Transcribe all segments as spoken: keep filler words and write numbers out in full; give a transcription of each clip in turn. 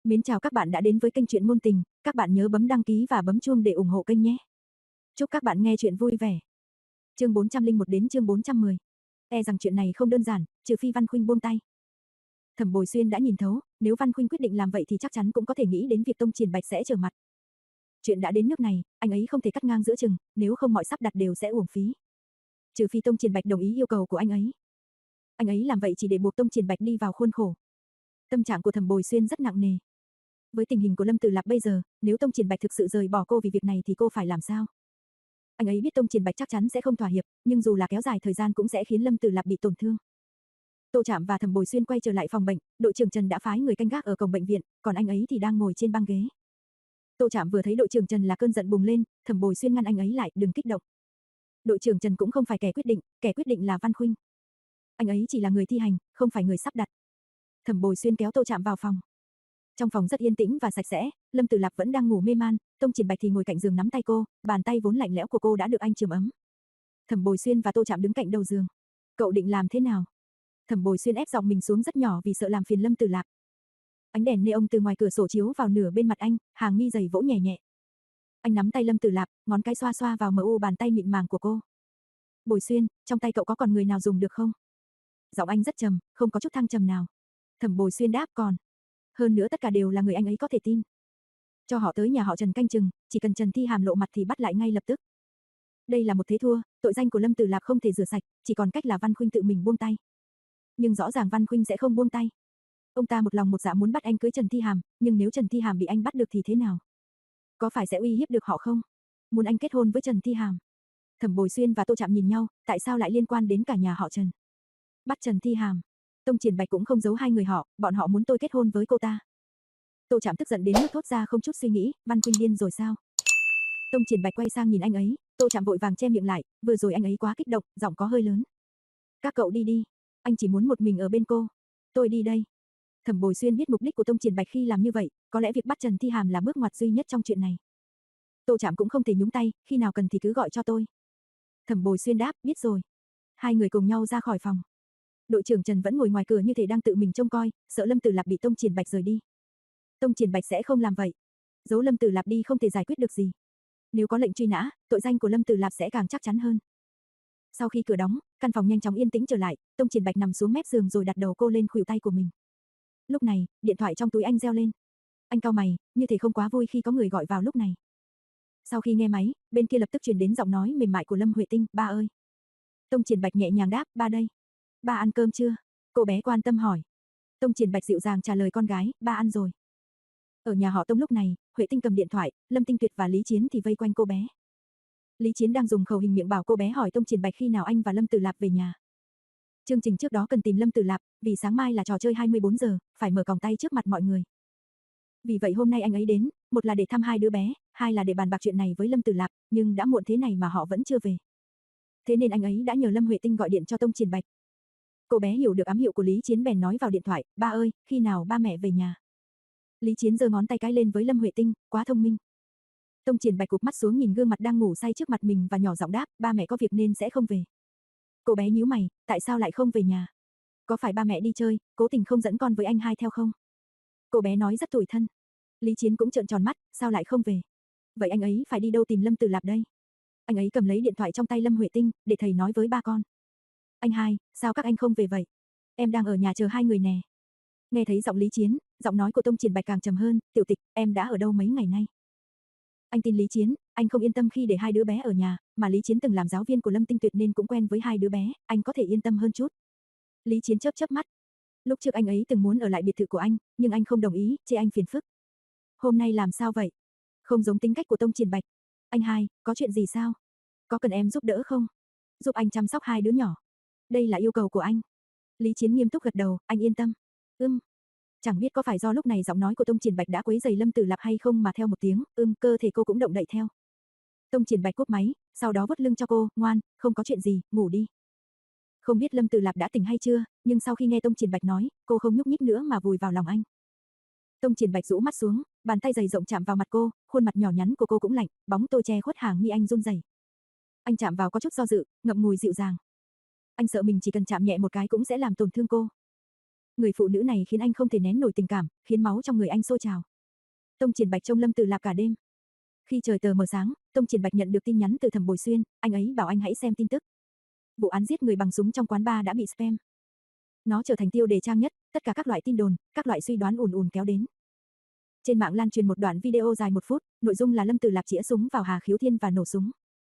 Mến chào các bạn đã đến với kênh truyện ngôn tình, các bạn nhớ bấm đăng ký và bấm chuông để ủng hộ kênh nhé. Chúc các bạn nghe truyện vui vẻ. Chương bốn trăm lẻ một đến chương bốn trăm mười. E rằng chuyện này không đơn giản, trừ phi Văn Khuynh buông tay. Thẩm Bồi Xuyên đã nhìn thấu, nếu Văn Khuynh quyết định làm vậy thì chắc chắn cũng có thể nghĩ đến việc Tông Triển Bạch sẽ trở mặt. Chuyện đã đến nước này, anh ấy không thể cắt ngang giữa chừng, nếu không mọi sắp đặt đều sẽ uổng phí. Trừ phi Tông Triển Bạch đồng ý yêu cầu của anh ấy. Anh ấy làm vậy chỉ để buộc Tông Triển Bạch đi vào khuôn khổ. Tâm trạng của Thẩm Bồi Xuyên rất nặng nề. Với tình hình của Lâm Tử Lạp bây giờ, nếu Tông Triển Bạch thực sự rời bỏ cô vì việc này thì cô phải làm sao? Anh ấy biết Tông Triển Bạch chắc chắn sẽ không thỏa hiệp, nhưng dù là kéo dài thời gian cũng sẽ khiến Lâm Tử Lạp bị tổn thương. Tô Trạm và Thẩm Bồi Xuyên quay trở lại phòng bệnh, đội trưởng Trần đã phái người canh gác ở cổng bệnh viện, còn anh ấy thì đang ngồi trên băng ghế. Tô Trạm vừa thấy đội trưởng Trần là cơn giận bùng lên, Thẩm Bồi Xuyên ngăn anh ấy lại, đừng kích động. Đội trưởng Trần cũng không phải kẻ quyết định, kẻ quyết định là Văn Khuynh. Anh ấy chỉ là người thi hành, không phải người sắp đặt. Thẩm Bồi Xuyên kéo Tô Trạm vào phòng. Trong phòng rất yên tĩnh và sạch sẽ, Lâm Tử Lạp vẫn đang ngủ mê man, Tông Triển Bạch thì ngồi cạnh giường nắm tay cô, bàn tay vốn lạnh lẽo của cô đã được anh chườm ấm. Thẩm Bồi Xuyên và Tô Trạm đứng cạnh đầu giường. Cậu định làm thế nào? Thẩm Bồi Xuyên ép giọng mình xuống rất nhỏ vì sợ làm phiền Lâm Tử Lạp. Ánh đèn neon từ ngoài cửa sổ chiếu vào nửa bên mặt anh, hàng mi dày vỗ nhẹ nhẹ. Anh nắm tay Lâm Tử Lạp, ngón cái xoa xoa vào mờ u bàn tay mịn màng của cô. Bồi Xuyên, trong tay cậu có còn người nào dùng được không? Giọng anh rất trầm, không có chút thăng trầm nào. Thẩm Bồi Xuyên đáp còn. Hơn nữa tất cả đều là người anh ấy có thể tin. Cho họ tới nhà họ Trần canh chừng, chỉ cần Trần Thi Hàm lộ mặt thì bắt lại ngay lập tức. Đây là một thế thua, tội danh của Lâm Tử Lạp không thể rửa sạch, chỉ còn cách là Văn Khuynh tự mình buông tay. Nhưng rõ ràng Văn Khuynh sẽ không buông tay. Ông ta một lòng một dạ muốn bắt anh cưới Trần Thi Hàm, nhưng nếu Trần Thi Hàm bị anh bắt được thì thế nào? Có phải sẽ uy hiếp được họ không? Muốn anh kết hôn với Trần Thi Hàm. Thẩm Bồi Xuyên và Tô Trạm nhìn nhau, tại sao lại liên quan đến cả nhà họ Trần? Bắt Trần Thi Hàm. Tông Triển Bạch cũng không giấu hai người họ, bọn họ muốn tôi kết hôn với cô ta. Tô Trạm tức giận đến mức thốt ra không chút suy nghĩ, Văn Khuynh điên rồi sao? Tông Triển Bạch quay sang nhìn anh ấy, Tô Trạm vội vàng che miệng lại, vừa rồi anh ấy quá kích động, giọng có hơi lớn. Các cậu đi đi, anh chỉ muốn một mình ở bên cô. Tôi đi đây. Thẩm Bồi Xuyên biết mục đích của Tông Triển Bạch khi làm như vậy, có lẽ việc bắt Trần Thi Hàm là bước ngoặt duy nhất trong chuyện này. Tô Trạm cũng không thể nhúng tay, khi nào cần thì cứ gọi cho tôi. Thẩm Bồi Xuyên đáp, biết rồi. Hai người cùng nhau ra khỏi phòng. Đội trưởng Trần vẫn ngồi ngoài cửa như thể đang tự mình trông coi, sợ Lâm Tử Lạp bị Tông Triển Bạch rời đi. Tông Triển Bạch sẽ không làm vậy. Giấu Lâm Tử Lạp đi không thể giải quyết được gì. Nếu có lệnh truy nã, tội danh của Lâm Tử Lạp sẽ càng chắc chắn hơn. Sau khi cửa đóng, căn phòng nhanh chóng yên tĩnh trở lại, Tông Triển Bạch nằm xuống mép giường rồi đặt đầu cô lên khuỷu tay của mình. Lúc này, điện thoại trong túi anh reo lên. Anh cau mày, như thể không quá vui khi có người gọi vào lúc này. Sau khi nghe máy, bên kia lập tức truyền đến giọng nói mềm mại của Lâm Huệ Tinh, "Ba ơi." Tông Triển Bạch nhẹ nhàng đáp, "Ba đây." "Ba ăn cơm chưa?" Cô bé quan tâm hỏi. Tông Triển Bạch dịu dàng trả lời con gái, "Ba ăn rồi." Ở nhà họ Tông lúc này, Huệ Tinh cầm điện thoại, Lâm Tinh Tuyệt và Lý Chiến thì vây quanh cô bé. Lý Chiến đang dùng khẩu hình miệng bảo cô bé hỏi Tông Triển Bạch khi nào anh và Lâm Tử Lạp về nhà. Chương trình trước đó cần tìm Lâm Tử Lạp, vì sáng mai là trò chơi hai mươi bốn giờ, phải mở còng tay trước mặt mọi người. Vì vậy hôm nay anh ấy đến, một là để thăm hai đứa bé, hai là để bàn bạc chuyện này với Lâm Tử Lạp, nhưng đã muộn thế này mà họ vẫn chưa về. Thế nên anh ấy đã nhờ Lâm Huệ Tinh gọi điện cho Tông Triển Bạch. Cô bé hiểu được ám hiệu của Lý Chiến bèn nói vào điện thoại, "Ba ơi, khi nào ba mẹ về nhà?" Lý Chiến giơ ngón tay cái lên với Lâm Huệ Tinh, "Quá thông minh." Tông Triển Bạch cụp mắt xuống nhìn gương mặt đang ngủ say trước mặt mình và nhỏ giọng đáp, "Ba mẹ có việc nên sẽ không về." Cô bé nhíu mày, "Tại sao lại không về nhà? Có phải ba mẹ đi chơi, cố tình không dẫn con với anh hai theo không?" Cô bé nói rất tủi thân. Lý Chiến cũng trợn tròn mắt, "Sao lại không về? Vậy anh ấy phải đi đâu tìm Lâm Tử Lạp đây?" Anh ấy cầm lấy điện thoại trong tay Lâm Huệ Tinh, "Để thầy nói với ba con." "Anh hai, sao các anh không về vậy? Em đang ở nhà chờ hai người nè." Nghe thấy giọng Lý Chiến, giọng nói của Tông Triển Bạch càng trầm hơn, "Tiểu Tịch, em đã ở đâu mấy ngày nay?" Anh tin Lý Chiến, anh không yên tâm khi để hai đứa bé ở nhà, mà Lý Chiến từng làm giáo viên của Lâm Tinh Tuyệt nên cũng quen với hai đứa bé, anh có thể yên tâm hơn chút. Lý Chiến chớp chớp mắt. Lúc trước anh ấy từng muốn ở lại biệt thự của anh, nhưng anh không đồng ý, chê anh phiền phức. Hôm nay làm sao vậy? Không giống tính cách của Tông Triển Bạch. "Anh hai, có chuyện gì sao? Có cần em giúp đỡ không? Giúp anh chăm sóc hai đứa nhỏ. Đây là yêu cầu của anh." Lý Chiến nghiêm túc gật đầu, "Anh yên tâm." "Ừm." Chẳng biết có phải do lúc này giọng nói của Tông Triển Bạch đã quấy rầy Lâm Tử Lạp hay không mà theo một tiếng, "Ừm", cơ thể cô cũng động đậy theo. Tông Triển Bạch cúp máy, sau đó vuốt lưng cho cô, "Ngoan, không có chuyện gì, ngủ đi." Không biết Lâm Tử Lạp đã tỉnh hay chưa, nhưng sau khi nghe Tông Triển Bạch nói, cô không nhúc nhích nữa mà vùi vào lòng anh. Tông Triển Bạch rũ mắt xuống, bàn tay dày rộng chạm vào mặt cô, khuôn mặt nhỏ nhắn của cô cũng lạnh, bóng tôi che khuất hàng mi anh run rẩy. Anh chạm vào có chút do dự, ngậm ngùi dịu dàng. Anh sợ mình chỉ cần chạm nhẹ một cái cũng sẽ làm tổn thương cô. Người phụ nữ này khiến anh không thể nén nổi tình cảm, khiến máu trong người anh sôi trào. Tông Triển Bạch trông Lâm Tử Lạp cả đêm. Khi trời tờ mờ sáng, Tông Triển Bạch nhận được tin nhắn từ Thẩm Bồi Xuyên, anh ấy bảo anh hãy xem tin tức. Vụ án giết người bằng súng trong quán bar đã bị spam. Nó trở thành tiêu đề trang nhất, tất cả các loại tin đồn, các loại suy đoán ùn ùn kéo đến. Trên mạng lan truyền một đoạn video dài một phút, nội dung là Lâm Tử Lạp chĩa súng vào Hà Khiếu Thiên và nổ súng.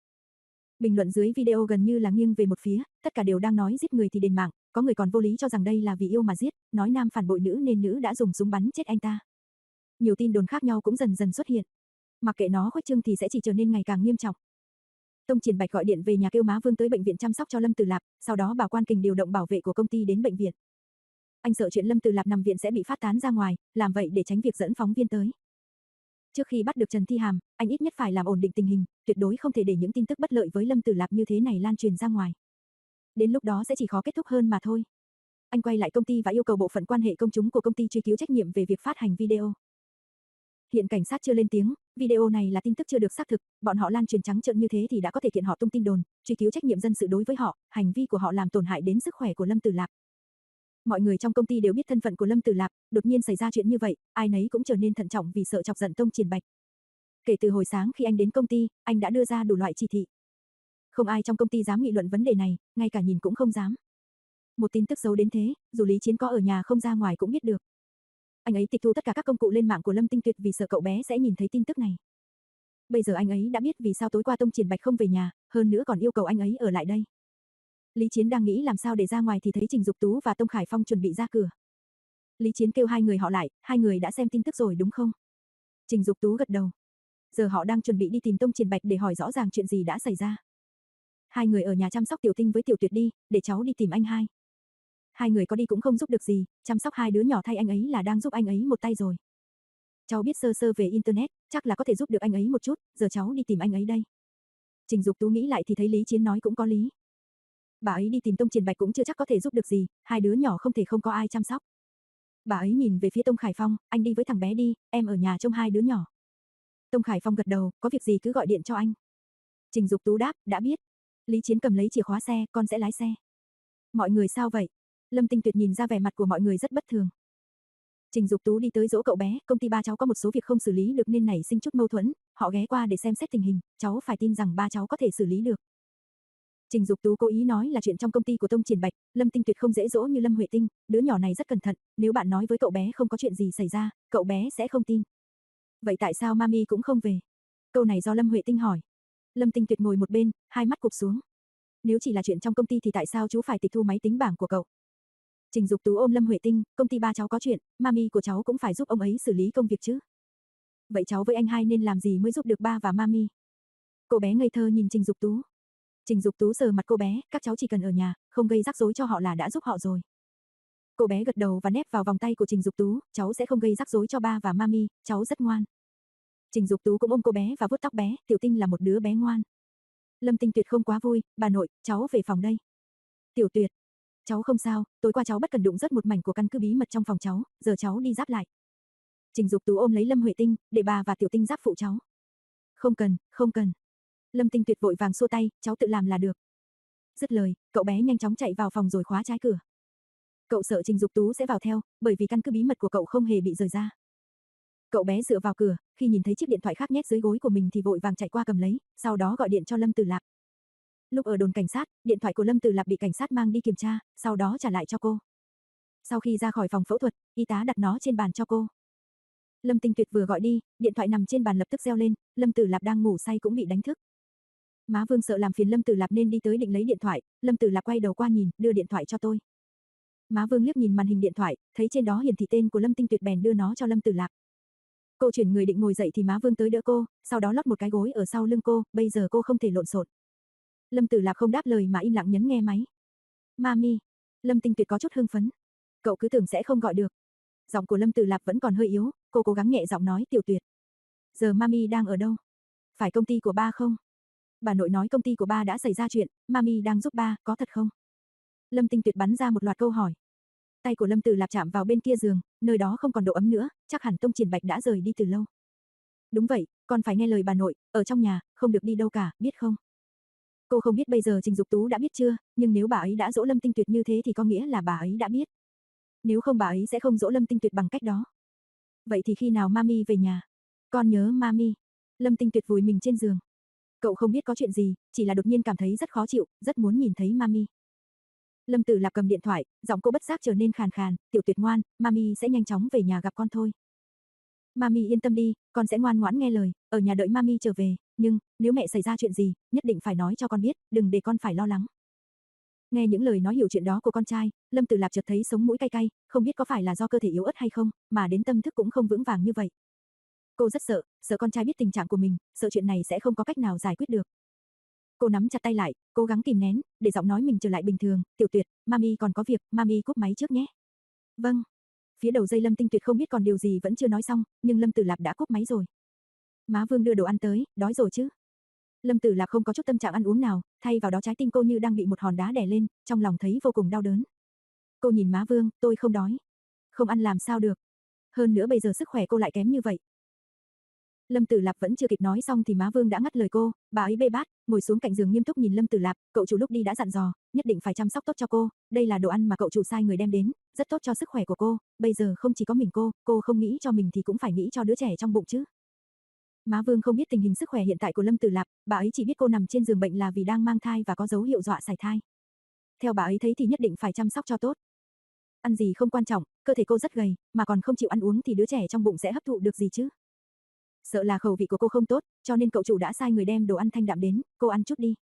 Bình luận dưới video gần như là nghiêng về một phía, tất cả đều đang nói giết người thì đền mạng, có người còn vô lý cho rằng đây là vì yêu mà giết, nói nam phản bội nữ nên nữ đã dùng súng bắn chết anh ta. Nhiều tin đồn khác nhau cũng dần dần xuất hiện. Mặc kệ nó khuếch trương thì sẽ chỉ trở nên ngày càng nghiêm trọng. Tông Triển Bạch gọi điện về nhà kêu má Vương tới bệnh viện chăm sóc cho Lâm Tử Lạp, sau đó bảo quan kình điều động bảo vệ của công ty đến bệnh viện. Anh sợ chuyện Lâm Tử Lạp nằm viện sẽ bị phát tán ra ngoài, làm vậy để tránh việc dẫn phóng viên tới. Trước khi bắt được Trần Thi Hàm, anh ít nhất phải làm ổn định tình hình, tuyệt đối không thể để những tin tức bất lợi với Lâm Tử Lạp như thế này lan truyền ra ngoài. Đến lúc đó sẽ chỉ khó kết thúc hơn mà thôi. Anh quay lại công ty và yêu cầu bộ phận quan hệ công chúng của công ty truy cứu trách nhiệm về việc phát hành video. Hiện cảnh sát chưa lên tiếng, video này là tin tức chưa được xác thực, bọn họ lan truyền trắng trợn như thế thì đã có thể kiện họ tung tin đồn, truy cứu trách nhiệm dân sự đối với họ, hành vi của họ làm tổn hại đến sức khỏe của Lâm Tử Lạp. Mọi người trong công ty đều biết thân phận của Lâm Tử Lạp, đột nhiên xảy ra chuyện như vậy, ai nấy cũng trở nên thận trọng vì sợ chọc giận Tông Triển Bạch. Kể từ hồi sáng khi anh đến công ty, anh đã đưa ra đủ loại chỉ thị. Không ai trong công ty dám nghị luận vấn đề này, ngay cả nhìn cũng không dám. Một tin tức xấu đến thế, dù Lý Chiến có ở nhà không ra ngoài cũng biết được. Anh ấy tịch thu tất cả các công cụ lên mạng của Lâm Tinh Tuyệt vì sợ cậu bé sẽ nhìn thấy tin tức này. Bây giờ anh ấy đã biết vì sao tối qua Tông Triển Bạch không về nhà, hơn nữa còn yêu cầu anh ấy ở lại đây. Lý Chiến đang nghĩ làm sao để ra ngoài thì thấy Trình Dục Tú và Tông Khải Phong chuẩn bị ra cửa. Lý Chiến kêu hai người họ lại, hai người đã xem tin tức rồi đúng không? Trình Dục Tú gật đầu. Giờ họ đang chuẩn bị đi tìm Tông Triển Bạch để hỏi rõ ràng chuyện gì đã xảy ra. Hai người ở nhà chăm sóc Tiểu Tinh với Tiểu Tuyệt đi, để cháu đi tìm anh hai. Hai người có đi cũng không giúp được gì, chăm sóc hai đứa nhỏ thay anh ấy là đang giúp anh ấy một tay rồi. Cháu biết sơ sơ về Internet, chắc là có thể giúp được anh ấy một chút, giờ cháu đi tìm anh ấy đây. Trình Dục Tú nghĩ lại thì thấy Lý Chiến nói cũng có lý. Bà ấy đi tìm Tông Triển Bạch cũng chưa chắc có thể giúp được gì, hai đứa nhỏ không thể không có ai chăm sóc. Bà ấy nhìn về phía Tông Khải Phong, anh đi với thằng bé đi, em ở nhà trông hai đứa nhỏ. Tông Khải Phong gật đầu, có việc gì cứ gọi điện cho anh. Trình Dục Tú đáp, đã biết. Lý Chiến cầm lấy chìa khóa xe, con sẽ lái xe. Mọi người sao vậy? Lâm Tinh Tuyệt nhìn ra vẻ mặt của mọi người rất bất thường. Trình Dục Tú đi tới dỗ cậu bé, công ty ba cháu có một số việc không xử lý được nên nảy sinh chút mâu thuẫn, họ ghé qua để xem xét tình hình, cháu phải tin rằng ba cháu có thể xử lý được. Trình Dục Tú cố ý nói là chuyện trong công ty của Tông Triển Bạch, Lâm Tinh Tuyệt không dễ dỗ như Lâm Huệ Tinh, đứa nhỏ này rất cẩn thận, nếu bạn nói với cậu bé không có chuyện gì xảy ra, cậu bé sẽ không tin. Vậy tại sao Mami cũng không về? Câu này do Lâm Huệ Tinh hỏi. Lâm Tinh Tuyệt ngồi một bên, hai mắt cụp xuống. Nếu chỉ là chuyện trong công ty thì tại sao chú phải tịch thu máy tính bảng của cậu? Trình Dục Tú ôm Lâm Huệ Tinh, công ty ba cháu có chuyện, Mami của cháu cũng phải giúp ông ấy xử lý công việc chứ. Vậy cháu với anh hai nên làm gì mới giúp được ba và Mami? Cô bé ngây thơ nhìn Trình Dục Tú. Trình Dục Tú sờ mặt cô bé, các cháu chỉ cần ở nhà, không gây rắc rối cho họ là đã giúp họ rồi. Cô bé gật đầu và nép vào vòng tay của Trình Dục Tú, cháu sẽ không gây rắc rối cho ba và Mami, cháu rất ngoan. Trình Dục Tú cũng ôm cô bé và vuốt tóc bé, Tiểu Tinh là một đứa bé ngoan. Lâm Tinh Tuyệt không quá vui, bà nội, cháu về phòng đây. Tiểu Tuyệt, cháu không sao, tối qua cháu bất cẩn đụng rớt một mảnh của căn cứ bí mật trong phòng cháu, giờ cháu đi giáp lại. Trình Dục Tú ôm lấy Lâm Huệ Tinh, để bà và Tiểu Tinh giáp phụ cháu. Không cần, không cần. Lâm Tinh Tuyệt vội vàng xua tay, cháu tự làm là được. Dứt lời, cậu bé nhanh chóng chạy vào phòng rồi khóa trái cửa. Cậu sợ Trình Dục Tú sẽ vào theo, bởi vì căn cứ bí mật của cậu không hề bị rời ra. Cậu bé dựa vào cửa, khi nhìn thấy chiếc điện thoại khác nhét dưới gối của mình thì vội vàng chạy qua cầm lấy, sau đó gọi điện cho Lâm Tử Lạp. Lúc ở đồn cảnh sát, điện thoại của Lâm Tử Lạp bị cảnh sát mang đi kiểm tra, sau đó trả lại cho cô. Sau khi ra khỏi phòng phẫu thuật, y tá đặt nó trên bàn cho cô. Lâm Tinh Tuyệt vừa gọi đi, điện thoại nằm trên bàn lập tức reo lên, Lâm Tử Lạp đang ngủ say cũng bị đánh thức. Má Vương sợ làm phiền Lâm Tử Lạp nên đi tới định lấy điện thoại, Lâm Tử Lạp quay đầu qua nhìn, đưa điện thoại cho tôi. Má Vương liếc nhìn màn hình điện thoại, thấy trên đó hiển thị tên của Lâm Tinh Tuyệt bèn đưa nó cho Lâm Tử Lạp. Cô chuyển người định ngồi dậy thì má Vương tới đỡ cô, sau đó lót một cái gối ở sau lưng cô, bây giờ cô không thể lộn xộn. Lâm Tử Lạp không đáp lời mà im lặng nhấn nghe máy. Mami, Lâm Tinh Tuyệt có chút hưng phấn. Cậu cứ tưởng sẽ không gọi được. Giọng của Lâm Tử Lạp vẫn còn hơi yếu, cô cố gắng nhẹ giọng nói, Tiểu Tuyệt. Giờ Mami đang ở đâu? Phải công ty của ba không? Bà nội nói công ty của ba đã xảy ra chuyện, Mami đang giúp ba, có thật không? Lâm Tinh Tuyệt bắn ra một loạt câu hỏi. Tay của Lâm Tử Lạp chạm vào bên kia giường, nơi đó không còn độ ấm nữa, chắc hẳn Tông Triển Bạch đã rời đi từ lâu. Đúng vậy, con phải nghe lời bà nội, ở trong nhà, không được đi đâu cả, biết không? Cô không biết bây giờ Trình Dục Tú đã biết chưa, nhưng nếu bà ấy đã dỗ Lâm Tinh Tuyệt như thế thì có nghĩa là bà ấy đã biết. Nếu không bà ấy sẽ không dỗ Lâm Tinh Tuyệt bằng cách đó. Vậy thì khi nào Mami về nhà? Con nhớ Mami. Lâm Tinh Tuyệt vùi mình trên giường. Cậu không biết có chuyện gì, chỉ là đột nhiên cảm thấy rất khó chịu, rất muốn nhìn thấy Mami. Lâm Tử Lạp cầm điện thoại, giọng cô bất giác trở nên khàn khàn, "Tiểu Tuyệt ngoan, Mami sẽ nhanh chóng về nhà gặp con thôi. Mami yên tâm đi, con sẽ ngoan ngoãn nghe lời, ở nhà đợi Mami trở về, nhưng nếu mẹ xảy ra chuyện gì, nhất định phải nói cho con biết, đừng để con phải lo lắng." Nghe những lời nói hiểu chuyện đó của con trai, Lâm Tử Lạp chợt thấy sống mũi cay cay, không biết có phải là do cơ thể yếu ớt hay không, mà đến tâm thức cũng không vững vàng như vậy. Cô rất sợ, sợ con trai biết tình trạng của mình, sợ chuyện này sẽ không có cách nào giải quyết được. Cô nắm chặt tay lại, cố gắng kìm nén, để giọng nói mình trở lại bình thường, "Tiểu Tuyệt, Mami còn có việc, Mami cúp máy trước nhé." "Vâng." Phía đầu dây Lâm Tinh Tuyệt không biết còn điều gì vẫn chưa nói xong, nhưng Lâm Tử Lạp đã cúp máy rồi. Má Vương đưa đồ ăn tới, "Đói rồi chứ?" Lâm Tử Lạp không có chút tâm trạng ăn uống nào, thay vào đó trái tim cô như đang bị một hòn đá đè lên, trong lòng thấy vô cùng đau đớn. Cô nhìn má Vương, "Tôi không đói." "Không ăn làm sao được? Hơn nữa bây giờ sức khỏe cô lại kém như vậy." Lâm Tử Lạp vẫn chưa kịp nói xong thì má Vương đã ngắt lời cô, bà ấy bê bát, ngồi xuống cạnh giường nghiêm túc nhìn Lâm Tử Lạp, "Cậu chủ lúc đi đã dặn dò, nhất định phải chăm sóc tốt cho cô, đây là đồ ăn mà cậu chủ sai người đem đến, rất tốt cho sức khỏe của cô, bây giờ không chỉ có mình cô, cô không nghĩ cho mình thì cũng phải nghĩ cho đứa trẻ trong bụng chứ." Má Vương không biết tình hình sức khỏe hiện tại của Lâm Tử Lạp, bà ấy chỉ biết cô nằm trên giường bệnh là vì đang mang thai và có dấu hiệu dọa sảy thai. Theo bà ấy thấy thì nhất định phải chăm sóc cho tốt. Ăn gì không quan trọng, cơ thể cô rất gầy, mà còn không chịu ăn uống thì đứa trẻ trong bụng sẽ hấp thụ được gì chứ? Sợ là khẩu vị của cô không tốt, cho nên cậu chủ đã sai người đem đồ ăn thanh đạm đến, cô ăn chút đi.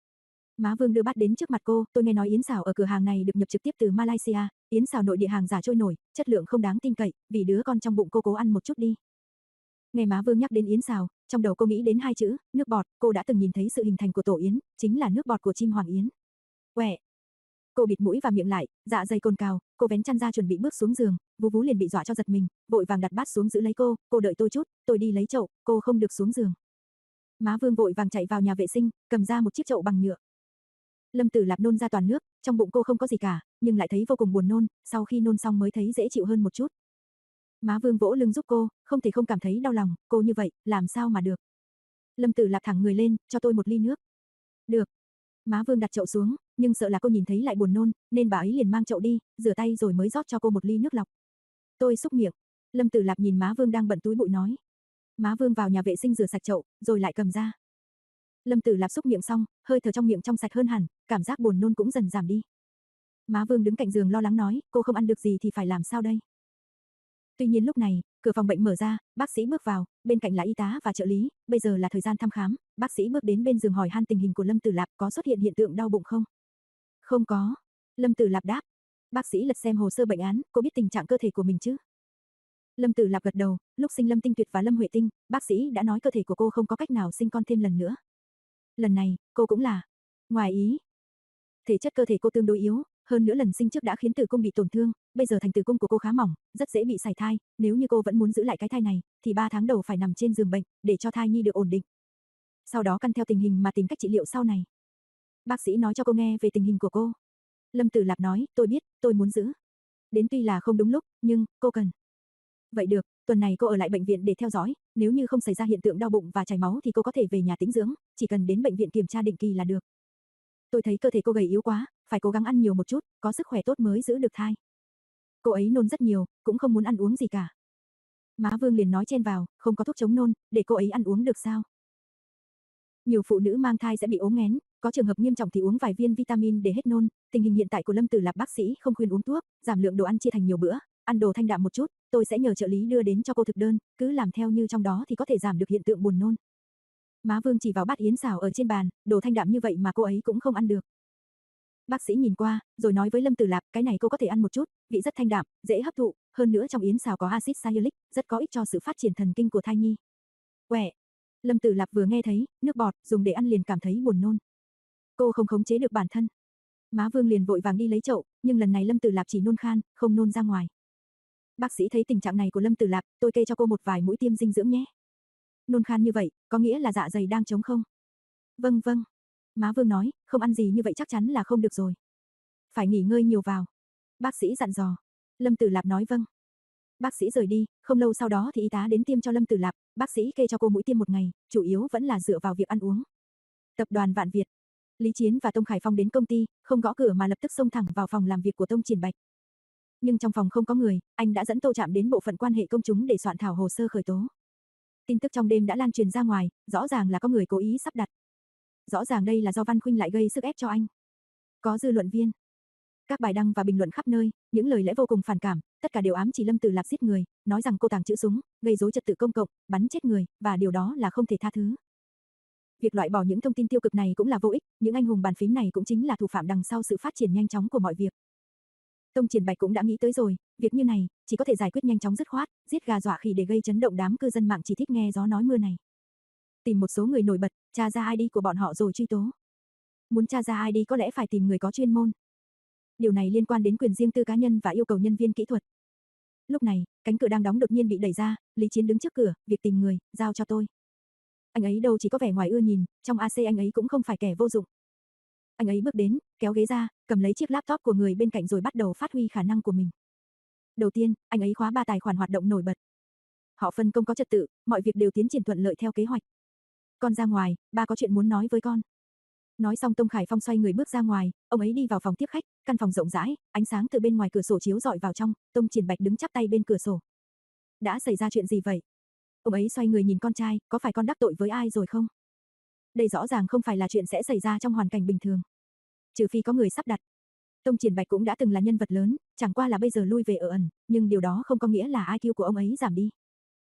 Má Vương đưa bát đến trước mặt cô, "Tôi nghe nói yến xào ở cửa hàng này được nhập trực tiếp từ Malaysia, yến xào nội địa hàng giả trôi nổi, chất lượng không đáng tin cậy, vì đứa con trong bụng cô cố ăn một chút đi." Nghe má Vương nhắc đến yến xào, trong đầu cô nghĩ đến hai chữ, nước bọt, cô đã từng nhìn thấy sự hình thành của tổ yến, chính là nước bọt của chim hoàng yến. Quẹ. Cô bịt mũi và miệng lại, dạ dày cồn cào, cô vén chăn ra chuẩn bị bước xuống giường, Vú Vú liền bị dọa cho giật mình, vội vàng đặt bát xuống giữ lấy cô, "Cô đợi tôi chút, tôi đi lấy chậu, cô không được xuống giường." Má Vương vội vàng chạy vào nhà vệ sinh, cầm ra một chiếc chậu bằng nhựa. Lâm Tử Lạp nôn ra toàn nước, trong bụng cô không có gì cả, nhưng lại thấy vô cùng buồn nôn, sau khi nôn xong mới thấy dễ chịu hơn một chút. Má Vương vỗ lưng giúp cô, không thể không cảm thấy đau lòng, cô như vậy, làm sao mà được. Lâm Tử Lạp thẳng người lên, "Cho tôi một ly nước." "Được." Má Vương đặt chậu xuống, nhưng sợ là cô nhìn thấy lại buồn nôn, nên bà ấy liền mang chậu đi, rửa tay rồi mới rót cho cô một ly nước lọc. "Tôi xúc miệng." Lâm Tử Lạp nhìn má Vương đang bận túi bụi nói. Má Vương vào nhà vệ sinh rửa sạch chậu, rồi lại cầm ra. Lâm Tử Lạp xúc miệng xong, hơi thở trong miệng trong sạch hơn hẳn, cảm giác buồn nôn cũng dần giảm đi. Má Vương đứng cạnh giường lo lắng nói, "Cô không ăn được gì thì phải làm sao đây?" Tuy nhiên lúc này, cửa phòng bệnh mở ra, bác sĩ bước vào, bên cạnh là y tá và trợ lý, bây giờ là thời gian thăm khám, bác sĩ bước đến bên giường hỏi han tình hình của Lâm Tử Lạp, "Có xuất hiện hiện tượng đau bụng không?" "Không có." Lâm Tử Lạp đáp. Bác sĩ lật xem hồ sơ bệnh án, "Cô biết tình trạng cơ thể của mình chứ?" Lâm Tử Lạp gật đầu, lúc sinh Lâm Tinh Tuyệt và Lâm Huệ Tinh, bác sĩ đã nói cơ thể của cô không có cách nào sinh con thêm lần nữa. Lần này, cô cũng là ngoài ý. Thể chất cơ thể cô tương đối yếu, hơn nữa lần sinh trước đã khiến tử cung bị tổn thương, bây giờ thành tử cung của cô khá mỏng, rất dễ bị sảy thai, nếu như cô vẫn muốn giữ lại cái thai này, thì ba tháng đầu phải nằm trên giường bệnh, để cho thai nhi được ổn định. Sau đó căn theo tình hình mà tìm cách trị liệu sau này. Bác sĩ nói cho cô nghe về tình hình của cô. Lâm Tử Lạp nói, "Tôi biết, tôi muốn giữ." Đến tuy là không đúng lúc, nhưng cô cần. Vậy được, tuần này cô ở lại bệnh viện để theo dõi, nếu như không xảy ra hiện tượng đau bụng và chảy máu thì cô có thể về nhà tĩnh dưỡng, chỉ cần đến bệnh viện kiểm tra định kỳ là được. Tôi thấy cơ thể cô gầy yếu quá, phải cố gắng ăn nhiều một chút, có sức khỏe tốt mới giữ được thai. Cô ấy nôn rất nhiều, cũng không muốn ăn uống gì cả. Má Vương liền nói chen vào, "Không có thuốc chống nôn, để cô ấy ăn uống được sao?" Nhiều phụ nữ mang thai sẽ bị ốm nghén, có trường hợp nghiêm trọng thì uống vài viên vitamin để hết nôn, tình hình hiện tại của Lâm Tử Lạp bác sĩ không khuyên uống thuốc, giảm lượng đồ ăn chia thành nhiều bữa, ăn đồ thanh đạm một chút, tôi sẽ nhờ trợ lý đưa đến cho cô thực đơn, cứ làm theo như trong đó thì có thể giảm được hiện tượng buồn nôn. Má Vương chỉ vào bát yến xào ở trên bàn, đồ thanh đạm như vậy mà cô ấy cũng không ăn được. Bác sĩ nhìn qua, rồi nói với Lâm Tử Lạp, "Cái này cô có thể ăn một chút, vị rất thanh đạm, dễ hấp thụ, hơn nữa trong yến xào có axit xalic, rất có ích cho sự phát triển thần kinh của thai nhi." Quẹ. Lâm Tử Lạp vừa nghe thấy, nước bọt, dùng để ăn liền cảm thấy buồn nôn. Cô không khống chế được bản thân. Má Vương liền vội vàng đi lấy chậu, nhưng lần này Lâm Tử Lạp chỉ nôn khan, không nôn ra ngoài. Bác sĩ thấy tình trạng này của Lâm Tử Lạp, "Tôi kê cho cô một vài mũi tiêm dinh dưỡng nhé." Nôn khan như vậy, có nghĩa là dạ dày đang trống không? Vâng vâng. Má Vương nói, "Không ăn gì như vậy chắc chắn là không được rồi. Phải nghỉ ngơi nhiều vào." Bác sĩ dặn dò. Lâm Tử Lạp nói vâng. Bác sĩ rời đi, không lâu sau đó thì y tá đến tiêm cho Lâm Tử Lạp, bác sĩ kê cho cô mũi tiêm một ngày, chủ yếu vẫn là dựa vào việc ăn uống. Tập đoàn Vạn Việt. Lý Chiến và Tông Khải Phong đến công ty, không gõ cửa mà lập tức xông thẳng vào phòng làm việc của Tông Triển Bạch. Nhưng trong phòng không có người, anh đã dẫn Tô Trạm đến bộ phận quan hệ công chúng để soạn thảo hồ sơ khởi tố. Tin tức trong đêm đã lan truyền ra ngoài, rõ ràng là có người cố ý sắp đặt. Rõ ràng đây là do Văn Khuynh lại gây sức ép cho anh. Có dư luận viên. Các bài đăng và bình luận khắp nơi, những lời lẽ vô cùng phản cảm, tất cả đều ám chỉ Lâm Tử Lạp giết người, nói rằng cô tàng trữ súng, gây rối trật tự công cộng, bắn chết người, và điều đó là không thể tha thứ. Việc loại bỏ những thông tin tiêu cực này cũng là vô ích, những anh hùng bàn phím này cũng chính là thủ phạm đằng sau sự phát triển nhanh chóng của mọi việc. Tông Triển Bạch cũng đã nghĩ tới rồi, việc như này, chỉ có thể giải quyết nhanh chóng dứt khoát, giết gà dọa khỉ để gây chấn động đám cư dân mạng chỉ thích nghe gió nói mưa này. Tìm một số người nổi bật, tra ra i đê của bọn họ rồi truy tố. Muốn tra ra i đê có lẽ phải tìm người có chuyên môn. Điều này liên quan đến quyền riêng tư cá nhân và yêu cầu nhân viên kỹ thuật. Lúc này, cánh cửa đang đóng đột nhiên bị đẩy ra, Lý Chiến đứng trước cửa, việc tìm người, giao cho tôi. Anh ấy đâu chỉ có vẻ ngoài ưa nhìn, trong a xê anh ấy cũng không phải kẻ vô dụng. Anh ấy bước đến, kéo ghế ra, cầm lấy chiếc laptop của người bên cạnh rồi bắt đầu phát huy khả năng của mình. Đầu tiên, anh ấy khóa ba tài khoản hoạt động nổi bật. Họ phân công có trật tự, mọi việc đều tiến triển thuận lợi theo kế hoạch. Con ra ngoài, ba có chuyện muốn nói với con. Nói xong Tông Khải Phong xoay người bước ra ngoài, ông ấy đi vào phòng tiếp khách, căn phòng rộng rãi, ánh sáng từ bên ngoài cửa sổ chiếu rọi vào trong, Tông Triển Bạch đứng chắp tay bên cửa sổ. Đã xảy ra chuyện gì vậy? Ông ấy xoay người nhìn con trai, có phải con đắc tội với ai rồi không? Đây rõ ràng không phải là chuyện sẽ xảy ra trong hoàn cảnh bình thường. Trừ phi có người sắp đặt. Tông Triển Bạch cũng đã từng là nhân vật lớn, chẳng qua là bây giờ lui về ở ẩn, nhưng điều đó không có nghĩa là i kiu của ông ấy giảm đi.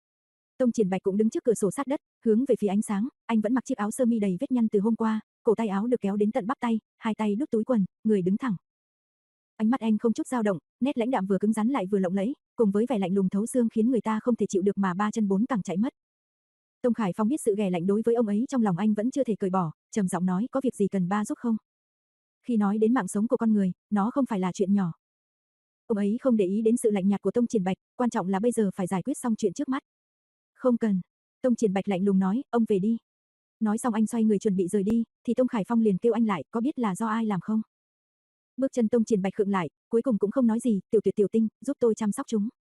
Tông Triển Bạch cũng đứng trước cửa sổ sát đất, hướng về phía ánh sáng, anh vẫn mặc chiếc áo sơ mi đầy vết nhăn từ hôm qua, cổ tay áo được kéo đến tận bắp tay, hai tay đút túi quần, người đứng thẳng. Ánh mắt anh không chút dao động, nét lãnh đạm vừa cứng rắn lại vừa lộng lẫy, cùng với vẻ lạnh lùng thấu xương khiến người ta không thể chịu được mà ba chân bốn cẳng chạy mất. Tông Khải Phong biết sự ghẻ lạnh đối với ông ấy trong lòng anh vẫn chưa thể cởi bỏ, trầm giọng nói có việc gì cần ba giúp không? Khi nói đến mạng sống của con người, nó không phải là chuyện nhỏ. Ông ấy không để ý đến sự lạnh nhạt của Tông Triển Bạch, quan trọng là bây giờ phải giải quyết xong chuyện trước mắt. Không cần. Tông Triển Bạch lạnh lùng nói, ông về đi. Nói xong anh xoay người chuẩn bị rời đi, thì Tông Khải Phong liền kêu anh lại, có biết là do ai làm không? Bước chân Tông Triển Bạch khựng lại, cuối cùng cũng không nói gì, tiểu tuyệt tiểu tinh, giúp tôi chăm sóc chúng.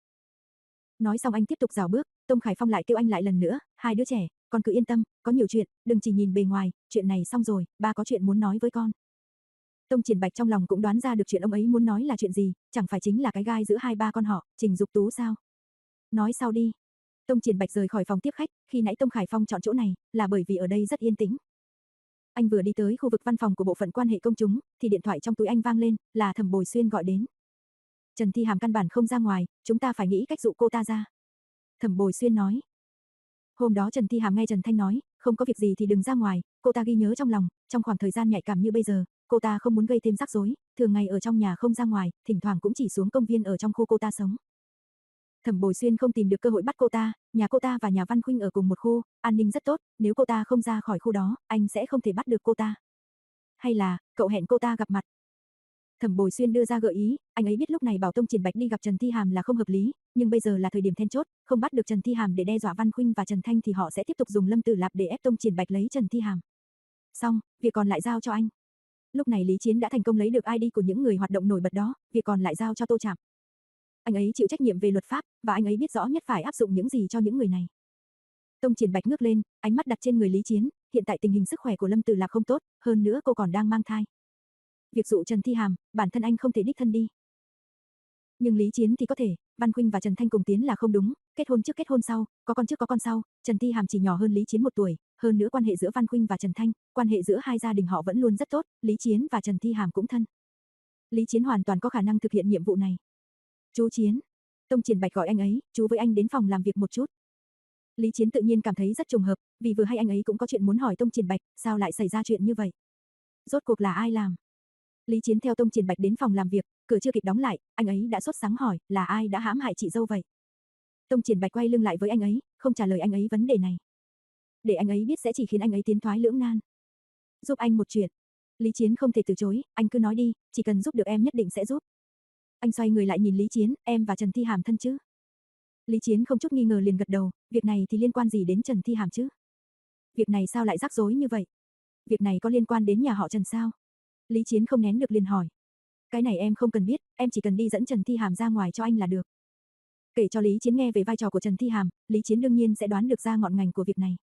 Nói xong anh tiếp tục rảo bước, Tông Khải Phong lại kêu anh lại lần nữa, hai đứa trẻ, con cứ yên tâm, có nhiều chuyện, đừng chỉ nhìn bề ngoài, chuyện này xong rồi, ba có chuyện muốn nói với con. Tông Triển Bạch trong lòng cũng đoán ra được chuyện ông ấy muốn nói là chuyện gì, chẳng phải chính là cái gai giữa hai ba con họ, Trình Dục Tú sao? Nói sau đi. Tông Triển Bạch rời khỏi phòng tiếp khách, khi nãy Tông Khải Phong chọn chỗ này, là bởi vì ở đây rất yên tĩnh. Anh vừa đi tới khu vực văn phòng của bộ phận quan hệ công chúng, thì điện thoại trong túi anh vang lên, là Thẩm Bồi Xuyên gọi đến. Trần Thi Hàm căn bản không ra ngoài, chúng ta phải nghĩ cách dụ cô ta ra. Thẩm Bồi Xuyên nói. Hôm đó Trần Thi Hàm nghe Trần Thanh nói, không có việc gì thì đừng ra ngoài, cô ta ghi nhớ trong lòng, trong khoảng thời gian nhạy cảm như bây giờ, cô ta không muốn gây thêm rắc rối, thường ngày ở trong nhà không ra ngoài, thỉnh thoảng cũng chỉ xuống công viên ở trong khu cô ta sống. Thẩm Bồi Xuyên không tìm được cơ hội bắt cô ta, nhà cô ta và nhà Văn Khuynh ở cùng một khu, an ninh rất tốt, nếu cô ta không ra khỏi khu đó, anh sẽ không thể bắt được cô ta. Hay là, cậu hẹn cô ta gặp mặt. Thẩm Bồi Xuyên đưa ra gợi ý, anh ấy biết lúc này bảo Tông Triển Bạch đi gặp Trần Thi Hàm là không hợp lý, nhưng bây giờ là thời điểm then chốt, không bắt được Trần Thi Hàm để đe dọa Văn Khuynh và Trần Thanh thì họ sẽ tiếp tục dùng Lâm Tử Lạp để ép Tông Triển Bạch lấy Trần Thi Hàm. Xong, việc còn lại giao cho anh. Lúc này Lý Chiến đã thành công lấy được i đê của những người hoạt động nổi bật đó, việc còn lại giao cho Tô Trạm. Anh ấy chịu trách nhiệm về luật pháp, và anh ấy biết rõ nhất phải áp dụng những gì cho những người này. Tông Triển Bạch ngước lên, ánh mắt đặt trên người Lý Chiến, hiện tại tình hình sức khỏe của Lâm Tử Lạp không tốt, hơn nữa cô còn đang mang thai. Việc dụ Trần Thi Hàm, bản thân anh không thể đích thân đi. Nhưng Lý Chiến thì có thể, Văn Khuynh và Trần Thanh cùng tiến là không đúng, kết hôn trước kết hôn sau, có con trước có con sau, Trần Thi Hàm chỉ nhỏ hơn Lý Chiến một tuổi, hơn nữa quan hệ giữa Văn Khuynh và Trần Thanh, quan hệ giữa hai gia đình họ vẫn luôn rất tốt, Lý Chiến và Trần Thi Hàm cũng thân. Lý Chiến hoàn toàn có khả năng thực hiện nhiệm vụ này. Chú Chiến. Tông Triển Bạch gọi anh ấy, chú với anh đến phòng làm việc một chút. Lý Chiến tự nhiên cảm thấy rất trùng hợp, vì vừa hay anh ấy cũng có chuyện muốn hỏi Tông Triển Bạch, sao lại xảy ra chuyện như vậy? Rốt cuộc là ai làm? Lý Chiến theo Tông Triển Bạch đến phòng làm việc, cửa chưa kịp đóng lại, anh ấy đã sốt sắng hỏi, là ai đã hãm hại chị dâu vậy? Tông Triển Bạch quay lưng lại với anh ấy, không trả lời anh ấy vấn đề này. Để anh ấy biết sẽ chỉ khiến anh ấy tiến thoái lưỡng nan. Giúp anh một chuyện. Lý Chiến không thể từ chối, anh cứ nói đi, chỉ cần giúp được em nhất định sẽ giúp. Anh xoay người lại nhìn Lý Chiến, em và Trần Thi Hàm thân chứ? Lý Chiến không chút nghi ngờ liền gật đầu, việc này thì liên quan gì đến Trần Thi Hàm chứ? Việc này sao lại rắc rối như vậy? Việc này có liên quan đến nhà họ Trần sao? Lý Chiến không nén được liền hỏi. Cái này em không cần biết, em chỉ cần đi dẫn Trần Thi Hàm ra ngoài cho anh là được. Kể cho Lý Chiến nghe về vai trò của Trần Thi Hàm, Lý Chiến đương nhiên sẽ đoán được ra ngọn ngành của việc này.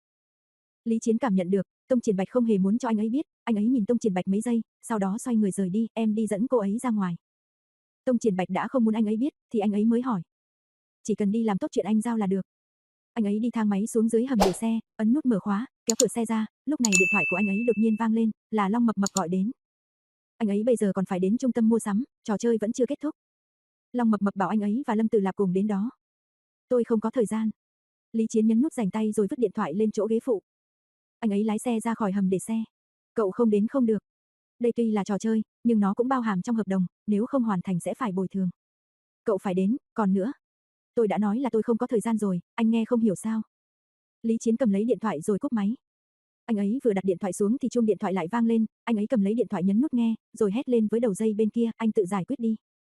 Lý Chiến cảm nhận được, Tông Triển Bạch không hề muốn cho anh ấy biết, anh ấy nhìn Tông Triển Bạch mấy giây, sau đó xoay người rời đi, em đi dẫn cô ấy ra ngoài. Tông Triển Bạch đã không muốn anh ấy biết, thì anh ấy mới hỏi. Chỉ cần đi làm tốt chuyện anh giao là được. Anh ấy đi thang máy xuống dưới hầm để xe, ấn nút mở khóa, kéo cửa xe ra, lúc này điện thoại của anh ấy đột nhiên vang lên, là Long Mập Mập gọi đến. Anh ấy bây giờ còn phải đến trung tâm mua sắm, trò chơi vẫn chưa kết thúc. Long Mập Mập bảo anh ấy và Lâm Tử Lạp cùng đến đó. Tôi không có thời gian. Lý Chiến nhấn nút rảnh tay rồi vứt điện thoại lên chỗ ghế phụ. Anh ấy lái xe ra khỏi hầm để xe. Cậu không đến không được. Đây tuy là trò chơi, nhưng nó cũng bao hàm trong hợp đồng, nếu không hoàn thành sẽ phải bồi thường. Cậu phải đến, còn nữa. Tôi đã nói là tôi không có thời gian rồi, anh nghe không hiểu sao. Lý Chiến cầm lấy điện thoại rồi cúp máy. Anh ấy vừa đặt điện thoại xuống thì chuông điện thoại lại vang lên, anh ấy cầm lấy điện thoại nhấn nút nghe, rồi hét lên với đầu dây bên kia, anh tự giải quyết đi.